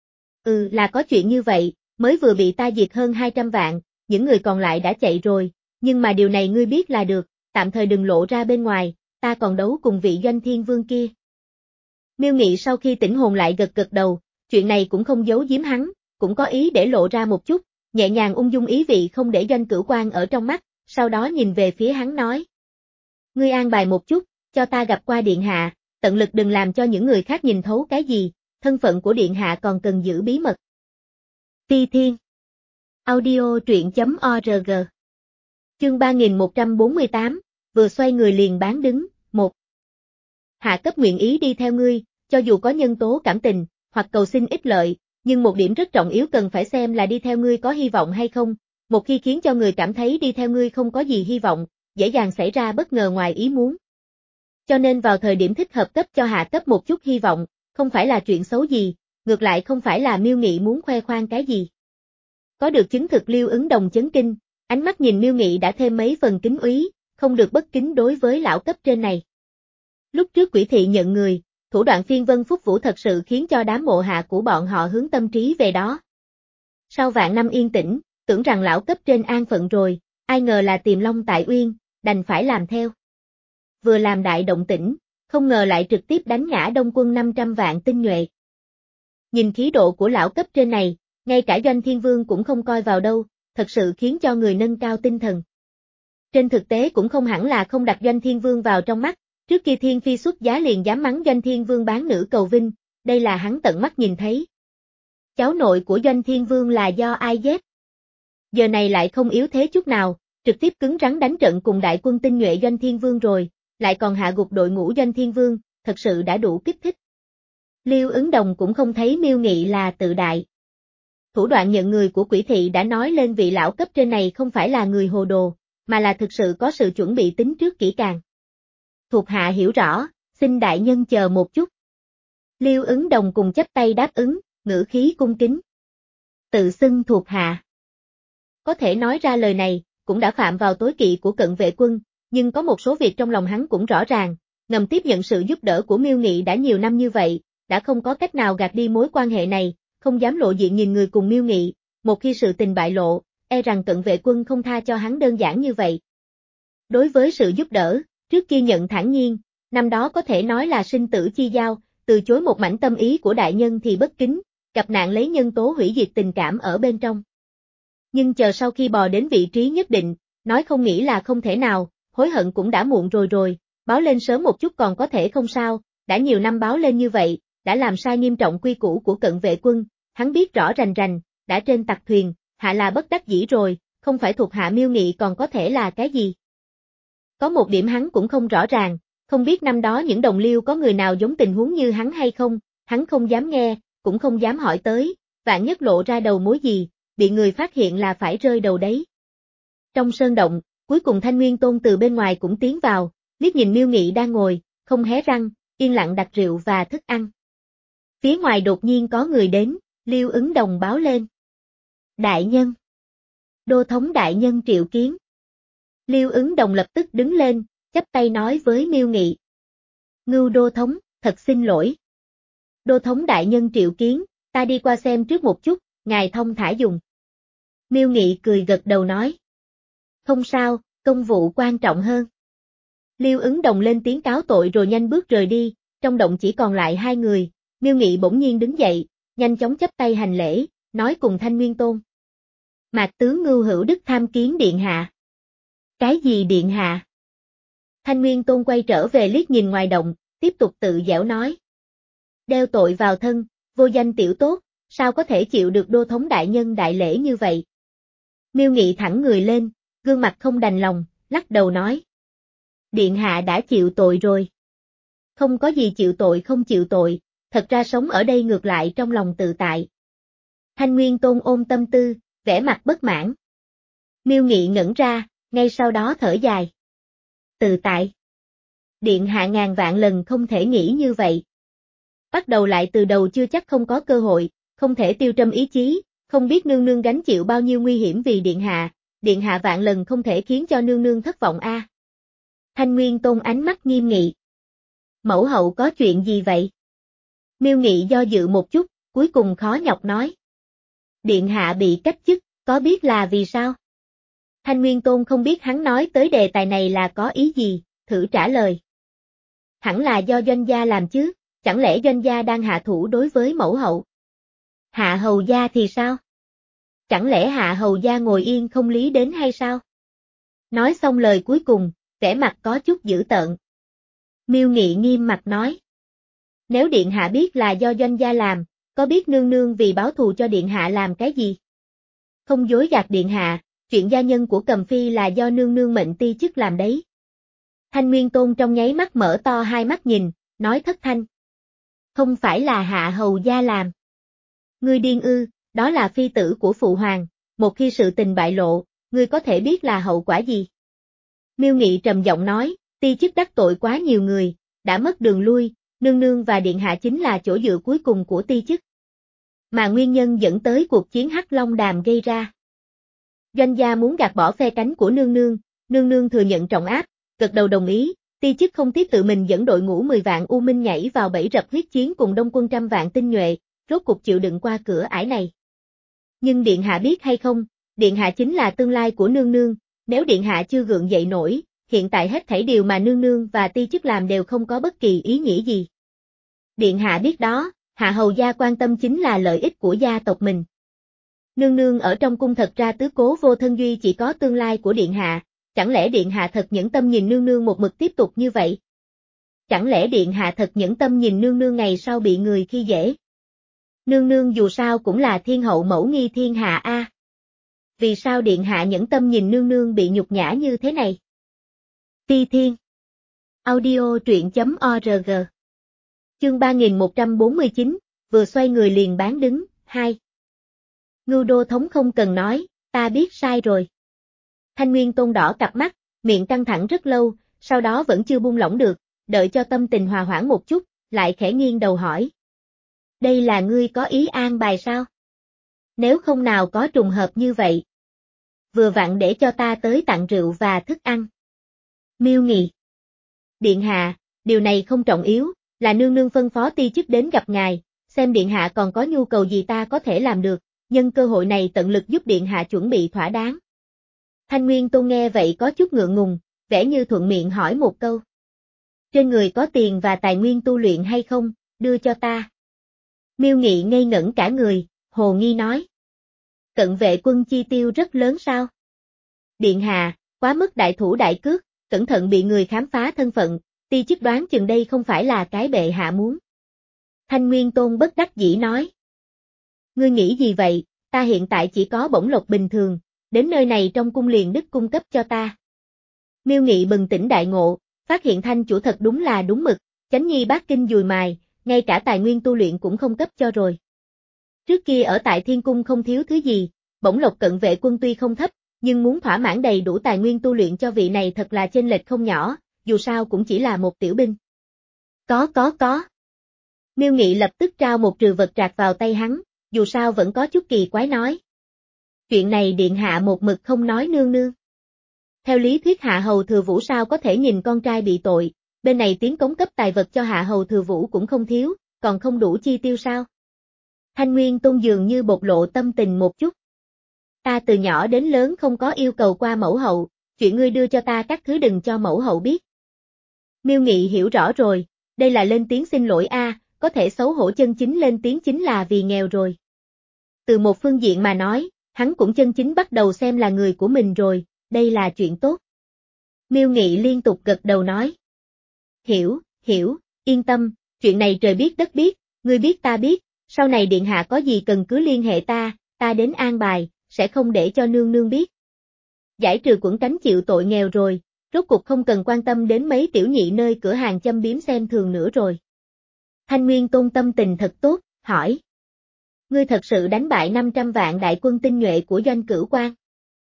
[SPEAKER 1] Ừ, là có chuyện như vậy, mới vừa bị ta diệt hơn hai trăm vạn, những người còn lại đã chạy rồi, nhưng mà điều này ngươi biết là được, tạm thời đừng lộ ra bên ngoài, ta còn đấu cùng vị Doanh Thiên Vương kia. Miêu Nghị sau khi tỉnh hồn lại gật gật đầu, chuyện này cũng không giấu giếm hắn, cũng có ý để lộ ra một chút, nhẹ nhàng ung dung ý vị không để Doanh Cửu Quan ở trong mắt, sau đó nhìn về phía hắn nói. Ngươi an bài một chút, cho ta gặp qua điện hạ, tận lực đừng làm cho những người khác nhìn thấu cái gì, thân phận của điện hạ còn cần giữ bí mật. Ti Thiên Audio truyện chấm org Chương ba nghìn một trăm bốn mươi tám, vừa xoay người liền bán đứng, một. Hạ cấp nguyện ý đi theo ngươi, cho dù có nhân tố cảm tình, hoặc cầu xin ích lợi, nhưng một điểm rất trọng yếu cần phải xem là đi theo ngươi có hy vọng hay không, một khi khiến cho người cảm thấy đi theo ngươi không có gì hy vọng, dễ dàng xảy ra bất ngờ ngoài ý muốn. Cho nên vào thời điểm thích hợp cấp cho hạ cấp một chút hy vọng, không phải là chuyện xấu gì, ngược lại không phải là Miêu Nghị muốn khoe khoang cái gì. Có được chứng thực Liêu Ứng Đồng chấn kinh, ánh mắt nhìn Miêu Nghị đã thêm mấy phần kính úy, không được bất kính đối với lão cấp trên này. Lúc trước Quỷ Thị nhận người, thủ đoạn phiên vân phúc vũ thật sự khiến cho đám mộ hạ của bọn họ hướng tâm trí về đó. Sau vạn năm yên tĩnh, tưởng rằng lão cấp trên an phận rồi, ai ngờ là Tiềm Long tại uyên, đành phải làm theo. Vừa làm đại động tĩnh, không ngờ lại trực tiếp đánh ngã Đông quân năm trăm vạn tinh nhuệ. Nhìn khí độ của lão cấp trên này, ngay cả Doanh Thiên Vương cũng không coi vào đâu, thật sự khiến cho người nâng cao tinh thần. Trên thực tế cũng không hẳn là không đặt Doanh Thiên Vương vào trong mắt, trước kia Thiên Phi xuất giá liền dám mắng Doanh Thiên Vương bán nữ cầu vinh, đây là hắn tận mắt nhìn thấy. Cháu nội của Doanh Thiên Vương là do ai giết? Giờ này lại không yếu thế chút nào, trực tiếp cứng rắn đánh trận cùng đại quân tinh nhuệ Doanh Thiên Vương rồi, lại còn hạ gục đội ngũ Doanh Thiên Vương, thật sự đã đủ kích thích. Liêu Ứng Đồng cũng không thấy Miêu Nghị là tự đại. Thủ đoạn nhận người của Quỷ Thị đã nói lên vị lão cấp trên này không phải là người hồ đồ, mà là thực sự có sự chuẩn bị tính trước kỹ càng. Thuộc hạ hiểu rõ, xin đại nhân chờ một chút. Liêu Ứng Đồng cùng chắp tay đáp ứng, ngữ khí cung kính. Tự xưng thuộc hạ. Có thể nói ra lời này, cũng đã phạm vào tối kỵ của Cận Vệ Quân, nhưng có một số việc trong lòng hắn cũng rõ ràng, ngầm tiếp nhận sự giúp đỡ của Miêu Nghị đã nhiều năm như vậy, đã không có cách nào gạt đi mối quan hệ này, không dám lộ diện nhìn người cùng Miêu Nghị, một khi sự tình bại lộ, e rằng Cận Vệ Quân không tha cho hắn đơn giản như vậy. Đối với sự giúp đỡ, trước kia nhận thản nhiên, năm đó có thể nói là sinh tử chi giao, từ chối một mảnh tâm ý của đại nhân thì bất kính, gặp nạn lấy nhân tố hủy diệt tình cảm ở bên trong. Nhưng chờ sau khi bò đến vị trí nhất định, nói không nghĩ là không thể nào, hối hận cũng đã muộn rồi rồi, báo lên sớm một chút còn có thể không sao, đã nhiều năm báo lên như vậy, đã làm sai nghiêm trọng quy củ của Cận Vệ Quân, hắn biết rõ rành rành, đã trên tặc thuyền, hạ là bất đắc dĩ rồi, không phải thuộc hạ Miêu Nghị còn có thể là cái gì. Có một điểm hắn cũng không rõ ràng, không biết năm đó những đồng liêu có người nào giống tình huống như hắn hay không, hắn không dám nghe, cũng không dám hỏi tới, vạn nhất lộ ra đầu mối gì, bị người phát hiện là phải rơi đầu đấy. Trong sơn động, cuối cùng Thanh Nguyên Tôn từ bên ngoài cũng tiến vào, liếc nhìn Miêu Nghị đang ngồi, không hé răng, yên lặng đặt rượu và thức ăn. Phía ngoài đột nhiên có người đến, Liêu Ứng Đồng báo lên. Đại nhân. Đô thống đại nhân triệu kiến. Liêu Ứng Đồng lập tức đứng lên, chắp tay nói với Miêu Nghị. Ngưu đô thống, thật xin lỗi. Đô thống đại nhân triệu kiến, ta đi qua xem trước một chút, ngài thông thả dùng. Miêu Nghị cười gật đầu nói. Không sao, công vụ quan trọng hơn. Liêu Ứng Đồng lên tiếng cáo tội rồi nhanh bước rời đi, trong động chỉ còn lại hai người, Miêu Nghị bỗng nhiên đứng dậy, nhanh chóng chắp tay hành lễ, nói cùng Thanh Nguyên Tôn. Mạc tướng Ngưu Hữu Đức tham kiến điện hạ. Cái gì điện hạ? Thanh Nguyên Tôn quay trở về liếc nhìn ngoài động, tiếp tục tự dẻo nói. Đeo tội vào thân, vô danh tiểu tốt, sao có thể chịu được đô thống đại nhân đại lễ như vậy? Miêu Nghị thẳng người lên, gương mặt không đành lòng, lắc đầu nói. Điện hạ đã chịu tội rồi. Không có gì chịu tội không chịu tội, thật ra sống ở đây ngược lại trong lòng tự tại. Thanh Nguyên Tôn ôm tâm tư, vẻ mặt bất mãn. Miêu Nghị ngẩn ra, ngay sau đó thở dài. Tự tại. Điện hạ ngàn vạn lần không thể nghĩ như vậy. Bắt đầu lại từ đầu chưa chắc không có cơ hội, không thể tiêu trâm ý chí, không biết nương nương gánh chịu bao nhiêu nguy hiểm vì điện hạ, điện hạ vạn lần không thể khiến cho nương nương thất vọng a. À. Thanh Nguyên Tôn ánh mắt nghiêm nghị. Mẫu hậu có chuyện gì vậy? Miêu Nghị do dự một chút, cuối cùng khó nhọc nói. Điện hạ bị cách chức, có biết là vì sao? Thanh Nguyên Tôn không biết hắn nói tới đề tài này là có ý gì, thử trả lời. Hẳn là do doanh gia làm chứ, chẳng lẽ doanh gia đang hạ thủ đối với mẫu hậu? Hạ hầu gia thì sao? Chẳng lẽ hạ hầu gia ngồi yên không lý đến hay sao? Nói xong lời cuối cùng, vẻ mặt có chút dữ tợn. Miêu Nghị nghiêm mặt nói. Nếu điện hạ biết là do doanh gia làm, có biết nương nương vì báo thù cho điện hạ làm cái gì? Không dối gạt điện hạ, chuyện gia nhân của Cầm Phi là do nương nương mệnh ti chức làm đấy. Thanh Nguyên Tôn trong nháy mắt mở to hai mắt nhìn, nói thất thanh. Không phải là hạ hầu gia làm. Ngươi điên ư, đó là phi tử của phụ hoàng, một khi sự tình bại lộ, ngươi có thể biết là hậu quả gì? Miêu Nghị trầm giọng nói, ti chức đắc tội quá nhiều người, đã mất đường lui, nương nương và điện hạ chính là chỗ dựa cuối cùng của ti chức. Mà nguyên nhân dẫn tới cuộc chiến Hắc Long Đàm gây ra. Doanh gia muốn gạt bỏ phe cánh của nương nương, nương nương thừa nhận trọng áp, gật đầu đồng ý, ti chức không tiếp tự mình dẫn đội ngũ mười vạn U Minh nhảy vào bẫy rập huyết chiến cùng đông quân trăm vạn tinh nhuệ, rốt cuộc chịu đựng qua cửa ải này. Nhưng điện hạ biết hay không, điện hạ chính là tương lai của nương nương, nếu điện hạ chưa gượng dậy nổi, hiện tại hết thảy điều mà nương nương và ti chức làm đều không có bất kỳ ý nghĩa gì. Điện hạ biết đó, hạ hầu gia quan tâm chính là lợi ích của gia tộc mình. Nương nương ở trong cung thật ra tứ cố vô thân duy chỉ có tương lai của điện hạ, chẳng lẽ điện hạ thật nhẫn tâm nhìn nương nương một mực tiếp tục như vậy? Chẳng lẽ điện hạ thật nhẫn tâm nhìn nương nương ngày sau bị người khi dễ? Nương nương dù sao cũng là thiên hậu mẫu nghi thiên hạ a. Vì sao điện hạ nhẫn tâm nhìn nương nương bị nhục nhã như thế này? Ti Thiên Audio truyện chấm org Chương ba nghìn một trăm bốn mươi chín, vừa xoay người liền bán đứng, hai. Ngưu Đô Thống không cần nói, ta biết sai rồi. Thanh Nguyên Tôn đỏ cặp mắt, miệng căng thẳng rất lâu, sau đó vẫn chưa buông lỏng được, đợi cho tâm tình hòa hoãn một chút, lại khẽ nghiêng đầu hỏi. Đây là ngươi có ý an bài sao? Nếu không nào có trùng hợp như vậy. Vừa vặn để cho ta tới tặng rượu và thức ăn. Miêu Nghị. Điện hạ, điều này không trọng yếu, là nương nương phân phó ti chức đến gặp ngài, xem điện hạ còn có nhu cầu gì ta có thể làm được, nhân cơ hội này tận lực giúp điện hạ chuẩn bị thỏa đáng. Thanh Nguyên Tôn nghe vậy có chút ngượng ngùng, vẻ như thuận miệng hỏi một câu. Trên người có tiền và tài nguyên tu luyện hay không, đưa cho ta. Miêu Nghị ngây ngẩn cả người, hồ nghi nói. Cận vệ quân chi tiêu rất lớn sao? Điện hạ, quá mức đại thủ đại cước, cẩn thận bị người khám phá thân phận, ti chức đoán chừng đây không phải là cái bệ hạ muốn. Thanh Nguyên Tôn bất đắc dĩ nói. Ngươi nghĩ gì vậy, ta hiện tại chỉ có bổng lộc bình thường, đến nơi này trong cung liền đức cung cấp cho ta. Miêu Nghị bừng tỉnh đại ngộ, phát hiện thanh chủ thật đúng là đúng mực, chánh nhi bát kinh dùi mài, ngay cả tài nguyên tu luyện cũng không cấp cho rồi. Trước kia ở tại thiên cung không thiếu thứ gì, bổng lộc cận vệ quân tuy không thấp, nhưng muốn thỏa mãn đầy đủ tài nguyên tu luyện cho vị này thật là chênh lệch không nhỏ, dù sao cũng chỉ là một tiểu binh. Có có có. Miêu Nghị lập tức trao một trừ vật trạc vào tay hắn, dù sao vẫn có chút kỳ quái nói. Chuyện này điện hạ một mực không nói nương nương. Theo lý thuyết hạ hầu thừa vũ sao có thể nhìn con trai bị tội, bên này tiến cống cấp tài vật cho hạ hầu thừa vũ cũng không thiếu, còn không đủ chi tiêu sao? Thanh Nguyên Tôn dường như bộc lộ tâm tình một chút. Ta từ nhỏ đến lớn không có yêu cầu qua mẫu hậu, chuyện ngươi đưa cho ta các thứ đừng cho mẫu hậu biết. Miêu Nghị hiểu rõ rồi, đây là lên tiếng xin lỗi a, có thể xấu hổ chân chính lên tiếng chính là vì nghèo rồi. Từ một phương diện mà nói, hắn cũng chân chính bắt đầu xem là người của mình rồi, đây là chuyện tốt. Miêu Nghị liên tục gật đầu nói. Hiểu, hiểu, yên tâm, chuyện này trời biết đất biết, ngươi biết ta biết, sau này điện hạ có gì cần cứ liên hệ ta, ta đến an bài, sẽ không để cho nương nương biết. Giải trừ quẩn tránh chịu tội nghèo rồi, rốt cuộc không cần quan tâm đến mấy tiểu nhị nơi cửa hàng châm biếm xem thường nữa rồi. Thanh Nguyên Tôn tâm tình thật tốt, hỏi. Ngươi thật sự đánh bại năm trăm vạn đại quân tinh nhuệ của Doanh Cửu Quan.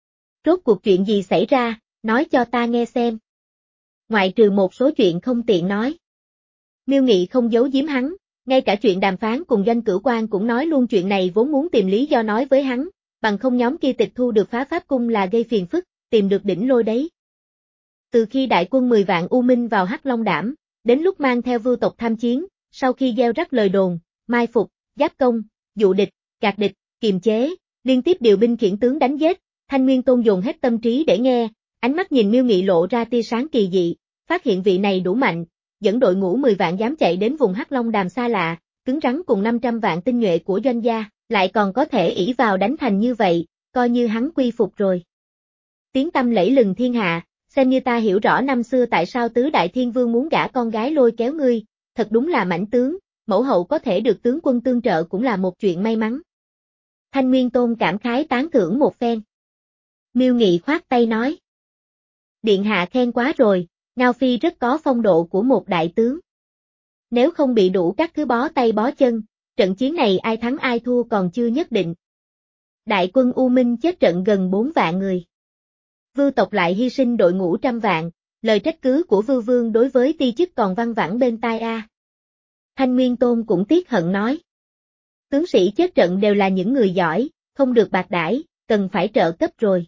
[SPEAKER 1] Rốt cuộc chuyện gì xảy ra, nói cho ta nghe xem. Ngoại trừ một số chuyện không tiện nói. Miêu Nghị không giấu giếm hắn, Ngay cả chuyện đàm phán cùng Doanh Cửu Quan cũng nói luôn chuyện này vốn muốn tìm lý do nói với hắn, bằng không nhóm kia tịch thu được phá pháp cung là gây phiền phức, tìm được đỉnh lôi đấy. Từ khi đại quân mười vạn U Minh vào Hắc Long Đảm, đến lúc mang theo vưu tộc tham chiến, sau khi gieo rắc lời đồn, mai phục, giáp công, dụ địch, gạt địch, kiềm chế, liên tiếp điều binh khiển tướng đánh giết, Thanh Nguyên Tôn dồn hết tâm trí để nghe, ánh mắt nhìn Miêu Nghị lộ ra tia sáng kỳ dị, phát hiện vị này đủ mạnh, dẫn đội ngũ mười vạn dám chạy đến vùng Hắc Long Đàm xa lạ, cứng rắn cùng năm trăm vạn tinh nhuệ của Doanh gia, lại còn có thể ỷ vào đánh thành như vậy, coi như hắn quy phục rồi. Tiếng tăm lẫy lừng thiên hạ, xem như ta hiểu rõ năm xưa tại sao tứ đại thiên vương muốn gả con gái lôi kéo ngươi, thật đúng là mãnh tướng, mẫu hậu có thể được tướng quân tương trợ cũng là một chuyện may mắn. Thanh Nguyên Tôn cảm khái tán thưởng một phen. Miêu Nghị khoát tay nói. Điện hạ khen quá rồi, Ngao Phi rất có phong độ của một đại tướng. Nếu không bị đủ các thứ bó tay bó chân, trận chiến này ai thắng ai thua còn chưa nhất định. Đại quân U Minh chết trận gần bốn vạn người. Vưu tộc lại hy sinh đội ngũ trăm vạn, lời trách cứ của Vưu Vương đối với ti chức còn văng vẳng bên tai a. Thanh Nguyên Tôn cũng tiếc hận nói. Tướng sĩ chết trận đều là những người giỏi, không được bạc đãi, cần phải trợ cấp rồi.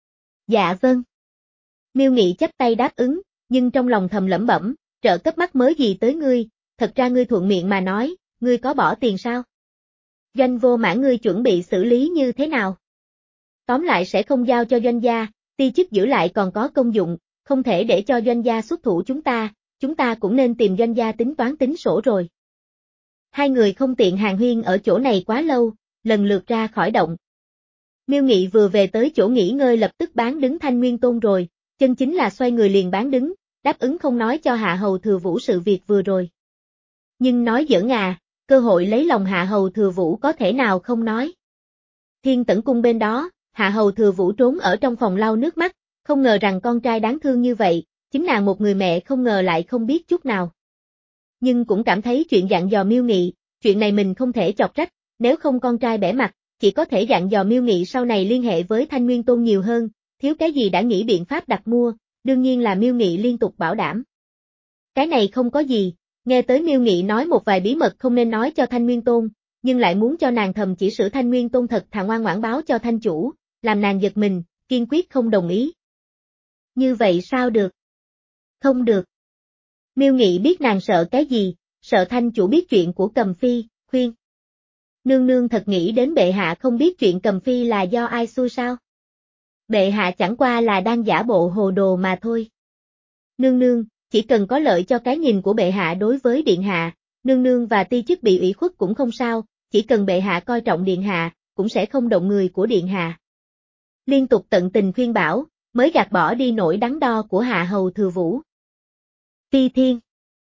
[SPEAKER 1] Dạ vâng. Miêu Nghị chắp tay đáp ứng, nhưng trong lòng thầm lẩm bẩm, trợ cấp mắc mới gì tới ngươi, thật ra ngươi thuận miệng mà nói, ngươi có bỏ tiền sao? Doanh Vô Mãn ngươi chuẩn bị xử lý như thế nào? Tóm lại sẽ không giao cho Doanh gia, ti chức giữ lại còn có công dụng, không thể để cho Doanh gia xuất thủ chúng ta, chúng ta cũng nên tìm Doanh gia tính toán tính sổ rồi. Hai người không tiện hàn huyên ở chỗ này quá lâu, lần lượt ra khỏi động. Miêu Nghị vừa về tới chỗ nghỉ ngơi lập tức bán đứng Thanh Nguyên Tôn rồi, chân chính là xoay người liền bán đứng, đáp ứng không nói cho Hạ Hầu Thừa Vũ sự việc vừa rồi. Nhưng nói giỡn à, cơ hội lấy lòng Hạ Hầu Thừa Vũ có thể nào không nói. Thiên Tẩn Cung bên đó, Hạ Hầu Thừa Vũ trốn ở trong phòng lau nước mắt, không ngờ rằng con trai đáng thương như vậy, chính nàng một người mẹ không ngờ lại không biết chút nào. Nhưng cũng cảm thấy chuyện dặn dò Miêu Nghị, chuyện này mình không thể chọc trách, nếu không con trai bẻ mặt, chỉ có thể dặn dò Miêu Nghị sau này liên hệ với Thanh Nguyên Tôn nhiều hơn, thiếu cái gì đã nghĩ biện pháp đặt mua, đương nhiên là Miêu Nghị liên tục bảo đảm. Cái này không có gì, nghe tới Miêu Nghị nói một vài bí mật không nên nói cho Thanh Nguyên Tôn, nhưng lại muốn cho nàng thầm chỉ sử Thanh Nguyên Tôn thật thà ngoan ngoãn báo cho Thanh chủ, làm nàng giật mình, kiên quyết không đồng ý. Như vậy sao được? Không được. Miêu Nghị biết nàng sợ cái gì, sợ Thanh chủ biết chuyện của Cầm Phi, khuyên. Nương nương thật nghĩ đến bệ hạ không biết chuyện Cầm Phi là do ai xui sao? Bệ hạ chẳng qua là đang giả bộ hồ đồ mà thôi. Nương nương, chỉ cần có lợi cho cái nhìn của bệ hạ đối với điện hạ, nương nương và ti chức bị ủy khuất cũng không sao, chỉ cần bệ hạ coi trọng điện hạ, cũng sẽ không động người của điện hạ. Liên tục tận tình khuyên bảo, mới gạt bỏ đi nỗi đắn đo của Hạ Hầu Thừa Vũ. Phi Thiên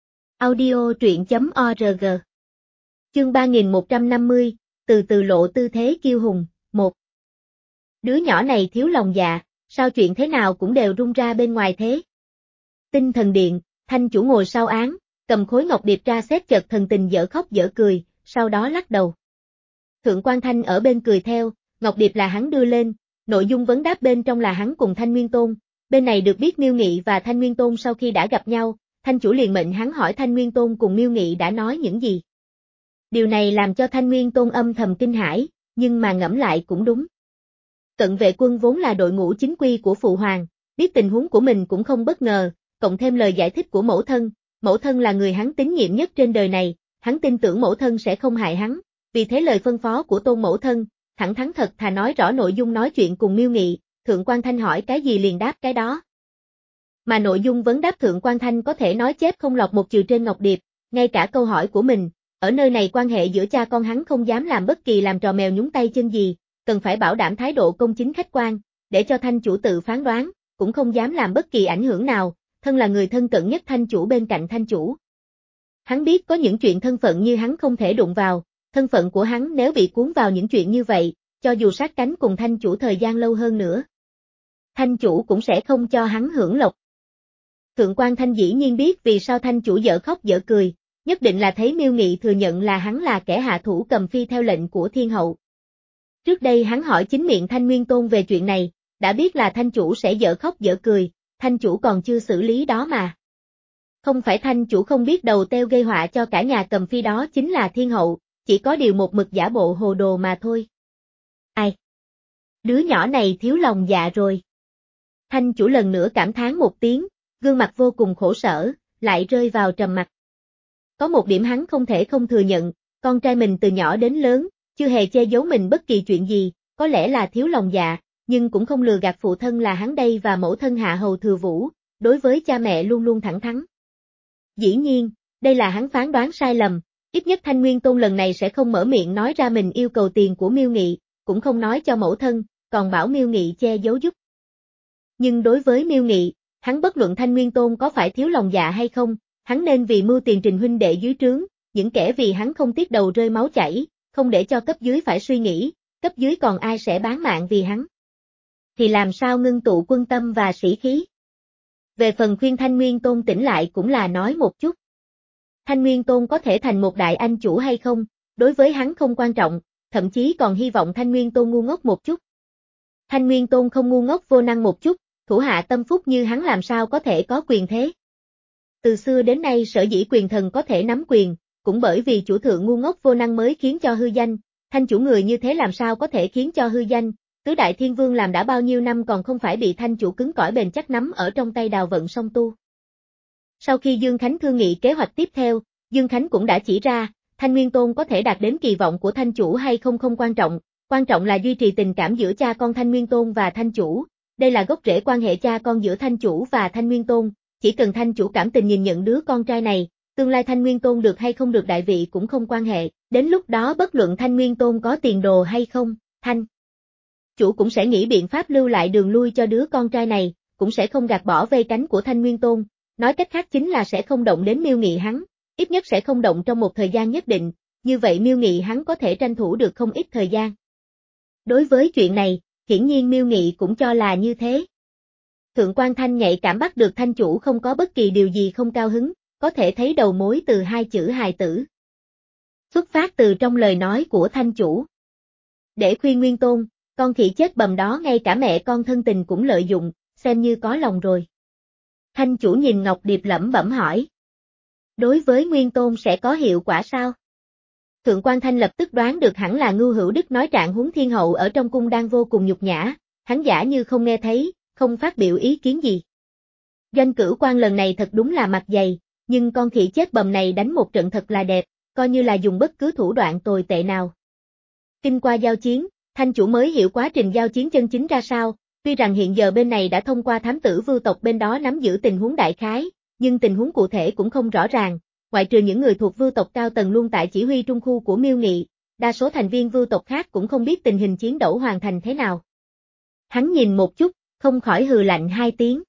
[SPEAKER 1] Audio truyện.org Chương ba nghìn một trăm năm mươi, từ từ lộ tư thế kiêu hùng, một. Đứa nhỏ này thiếu lòng dạ, sao chuyện thế nào cũng đều rung ra bên ngoài thế. Tinh Thần Điện, Thanh chủ ngồi sau án, cầm khối ngọc điệp ra xét chợt thần tình dở khóc dở cười, sau đó lắc đầu. Thượng quan Thanh ở bên cười theo, ngọc điệp là hắn đưa lên, nội dung vấn đáp bên trong là hắn cùng Thanh Nguyên Tôn, bên này được biết Miêu Nghị và Thanh Nguyên Tôn sau khi đã gặp nhau, Thanh chủ liền mệnh hắn hỏi Thanh Nguyên Tôn cùng Miêu Nghị đã nói những gì. Điều này làm cho Thanh Nguyên Tôn âm thầm kinh hãi, nhưng mà ngẫm lại cũng đúng. Cận vệ quân vốn là đội ngũ chính quy của Phụ Hoàng, biết tình huống của mình cũng không bất ngờ, cộng thêm lời giải thích của mẫu thân, mẫu thân là người hắn tín nhiệm nhất trên đời này, hắn tin tưởng mẫu thân sẽ không hại hắn, vì thế lời phân phó của Tôn mẫu thân, thẳng thắn thật thà nói rõ nội dung nói chuyện cùng Miêu Nghị, Thượng quan Thanh hỏi cái gì liền đáp cái đó. Mà nội dung vấn đáp Thượng quan Thanh có thể nói chép không lọt một chữ trên ngọc điệp, ngay cả câu hỏi của mình, ở nơi này quan hệ giữa cha con hắn không dám làm bất kỳ làm trò mèo nhúng tay chân gì, cần phải bảo đảm thái độ công chính khách quan, để cho Thanh chủ tự phán đoán, cũng không dám làm bất kỳ ảnh hưởng nào, thân là người thân cận nhất Thanh chủ bên cạnh Thanh chủ. Hắn biết có những chuyện thân phận như hắn không thể đụng vào, thân phận của hắn nếu bị cuốn vào những chuyện như vậy, cho dù sát cánh cùng Thanh chủ thời gian lâu hơn nữa, Thanh chủ cũng sẽ không cho hắn hưởng lộc. Thượng quan Thanh dĩ nhiên biết vì sao Thanh chủ dở khóc dở cười, nhất định là thấy Miêu Nghị thừa nhận là hắn là kẻ hạ thủ Cầm Phi theo lệnh của Thiên hậu. Trước đây hắn hỏi chính miệng Thanh Nguyên Tôn về chuyện này, đã biết là Thanh chủ sẽ dở khóc dở cười, Thanh chủ còn chưa xử lý đó mà. Không phải thanh chủ không biết đầu teo gây họa cho cả nhà cầm phi đó chính là thiên hậu, chỉ có điều một mực giả bộ hồ đồ mà thôi. Ai? Đứa nhỏ này thiếu lòng dạ rồi. Thanh chủ lần nữa cảm thán một tiếng, gương mặt vô cùng khổ sở, lại rơi vào trầm mặc. Có một điểm hắn không thể không thừa nhận, con trai mình từ nhỏ đến lớn, chưa hề che giấu mình bất kỳ chuyện gì, có lẽ là thiếu lòng dạ, nhưng cũng không lừa gạt phụ thân là hắn đây và mẫu thân Hạ Hầu Thừa Vũ, đối với cha mẹ luôn luôn thẳng thắn. Dĩ nhiên, đây là hắn phán đoán sai lầm, ít nhất Thanh Nguyên Tôn lần này sẽ không mở miệng nói ra mình yêu cầu tiền của Miêu Nghị, cũng không nói cho mẫu thân, còn bảo Miêu Nghị che giấu giúp. Nhưng đối với Miêu Nghị, hắn bất luận Thanh Nguyên Tôn có phải thiếu lòng dạ hay không, hắn nên vì mưu tiền trình huynh đệ dưới trướng, những kẻ vì hắn không tiếc đầu rơi máu chảy, không để cho cấp dưới phải suy nghĩ, cấp dưới còn ai sẽ bán mạng vì hắn. Thì làm sao ngưng tụ quân tâm và sĩ khí. Về phần khuyên Thanh Nguyên Tôn tỉnh lại cũng là nói một chút. Thanh Nguyên Tôn có thể thành một đại anh chủ hay không, đối với hắn không quan trọng, thậm chí còn hy vọng Thanh Nguyên Tôn ngu ngốc một chút. Thanh Nguyên Tôn không ngu ngốc vô năng một chút, thủ hạ tâm phúc như hắn làm sao có thể có quyền thế. Từ xưa đến nay sở dĩ quyền thần có thể nắm quyền, cũng bởi vì chủ thượng ngu ngốc vô năng mới khiến cho hư danh, thanh chủ người như thế làm sao có thể khiến cho hư danh, tứ đại thiên vương làm đã bao nhiêu năm còn không phải bị thanh chủ cứng cỏi bền chắc nắm ở trong tay đào vận song tu. Sau khi Dương Khánh thương nghị kế hoạch tiếp theo, Dương Khánh cũng đã chỉ ra, Thanh Nguyên Tôn có thể đạt đến kỳ vọng của thanh chủ hay không không quan trọng, quan trọng là duy trì tình cảm giữa cha con Thanh Nguyên Tôn và thanh chủ, đây là gốc rễ quan hệ cha con giữa thanh chủ và Thanh Nguyên Tôn, chỉ cần thanh chủ cảm tình nhìn nhận đứa con trai này, tương lai Thanh Nguyên Tôn được hay không được đại vị cũng không quan hệ, đến lúc đó bất luận Thanh Nguyên Tôn có tiền đồ hay không, Thanh chủ cũng sẽ nghĩ biện pháp lưu lại đường lui cho đứa con trai này, cũng sẽ không gạt bỏ vây cánh của Thanh Nguyên Tôn, nói cách khác chính là sẽ không động đến Miêu Nghị hắn, ít nhất sẽ không động trong một thời gian nhất định, như vậy Miêu Nghị hắn có thể tranh thủ được không ít thời gian. Đối với chuyện này, hiển nhiên Miêu Nghị cũng cho là như thế. Thượng quan Thanh nhạy cảm bắt được thanh chủ không có bất kỳ điều gì không cao hứng, có thể thấy đầu mối từ hai chữ hài tử. Xuất phát từ trong lời nói của thanh chủ. Để khuyên Nguyên Tôn, con khỉ chết bầm đó ngay cả mẹ con thân tình cũng lợi dụng, xem như có lòng rồi. Thanh chủ nhìn Ngọc Điệp lẩm bẩm hỏi. Đối với Nguyên Tôn sẽ có hiệu quả sao? Thượng quan Thanh lập tức đoán được hẳn là Ngưu Hữu Đức nói Trạng Huống Thiên Hậu ở trong cung đang vô cùng nhục nhã, hắn giả như không nghe thấy, không phát biểu ý kiến gì. Doanh Cửu Quan lần này thật đúng là mặt dày, nhưng con khỉ chết bầm này đánh một trận thật là đẹp, coi như là dùng bất cứ thủ đoạn tồi tệ nào. Kinh qua giao chiến, thanh chủ mới hiểu quá trình giao chiến chân chính ra sao, tuy rằng hiện giờ bên này đã thông qua thám tử vưu tộc bên đó nắm giữ tình huống đại khái, nhưng tình huống cụ thể cũng không rõ ràng, ngoại trừ những người thuộc vưu tộc cao tầng luôn tại chỉ huy trung khu của Miêu Nghị, đa số thành viên vưu tộc khác cũng không biết tình hình chiến đấu hoàn thành thế nào. Hắn nhìn một chút, không khỏi hừ lạnh hai tiếng.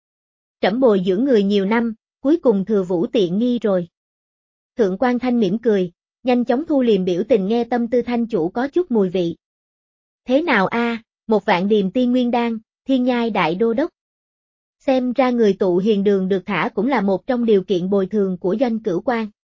[SPEAKER 1] Trẫm bồi dưỡng người nhiều năm, cuối cùng Thừa Vũ tiện nghi rồi. Thượng quan Thanh mỉm cười, nhanh chóng thu liềm biểu tình nghe tâm tư thanh chủ có chút mùi vị. Thế nào a, một vạn điềm tiên nguyên đan, thiên nhai đại đô đốc. Xem ra người tụ hiền đường được thả cũng là một trong điều kiện bồi thường của Doanh Cửu Quan.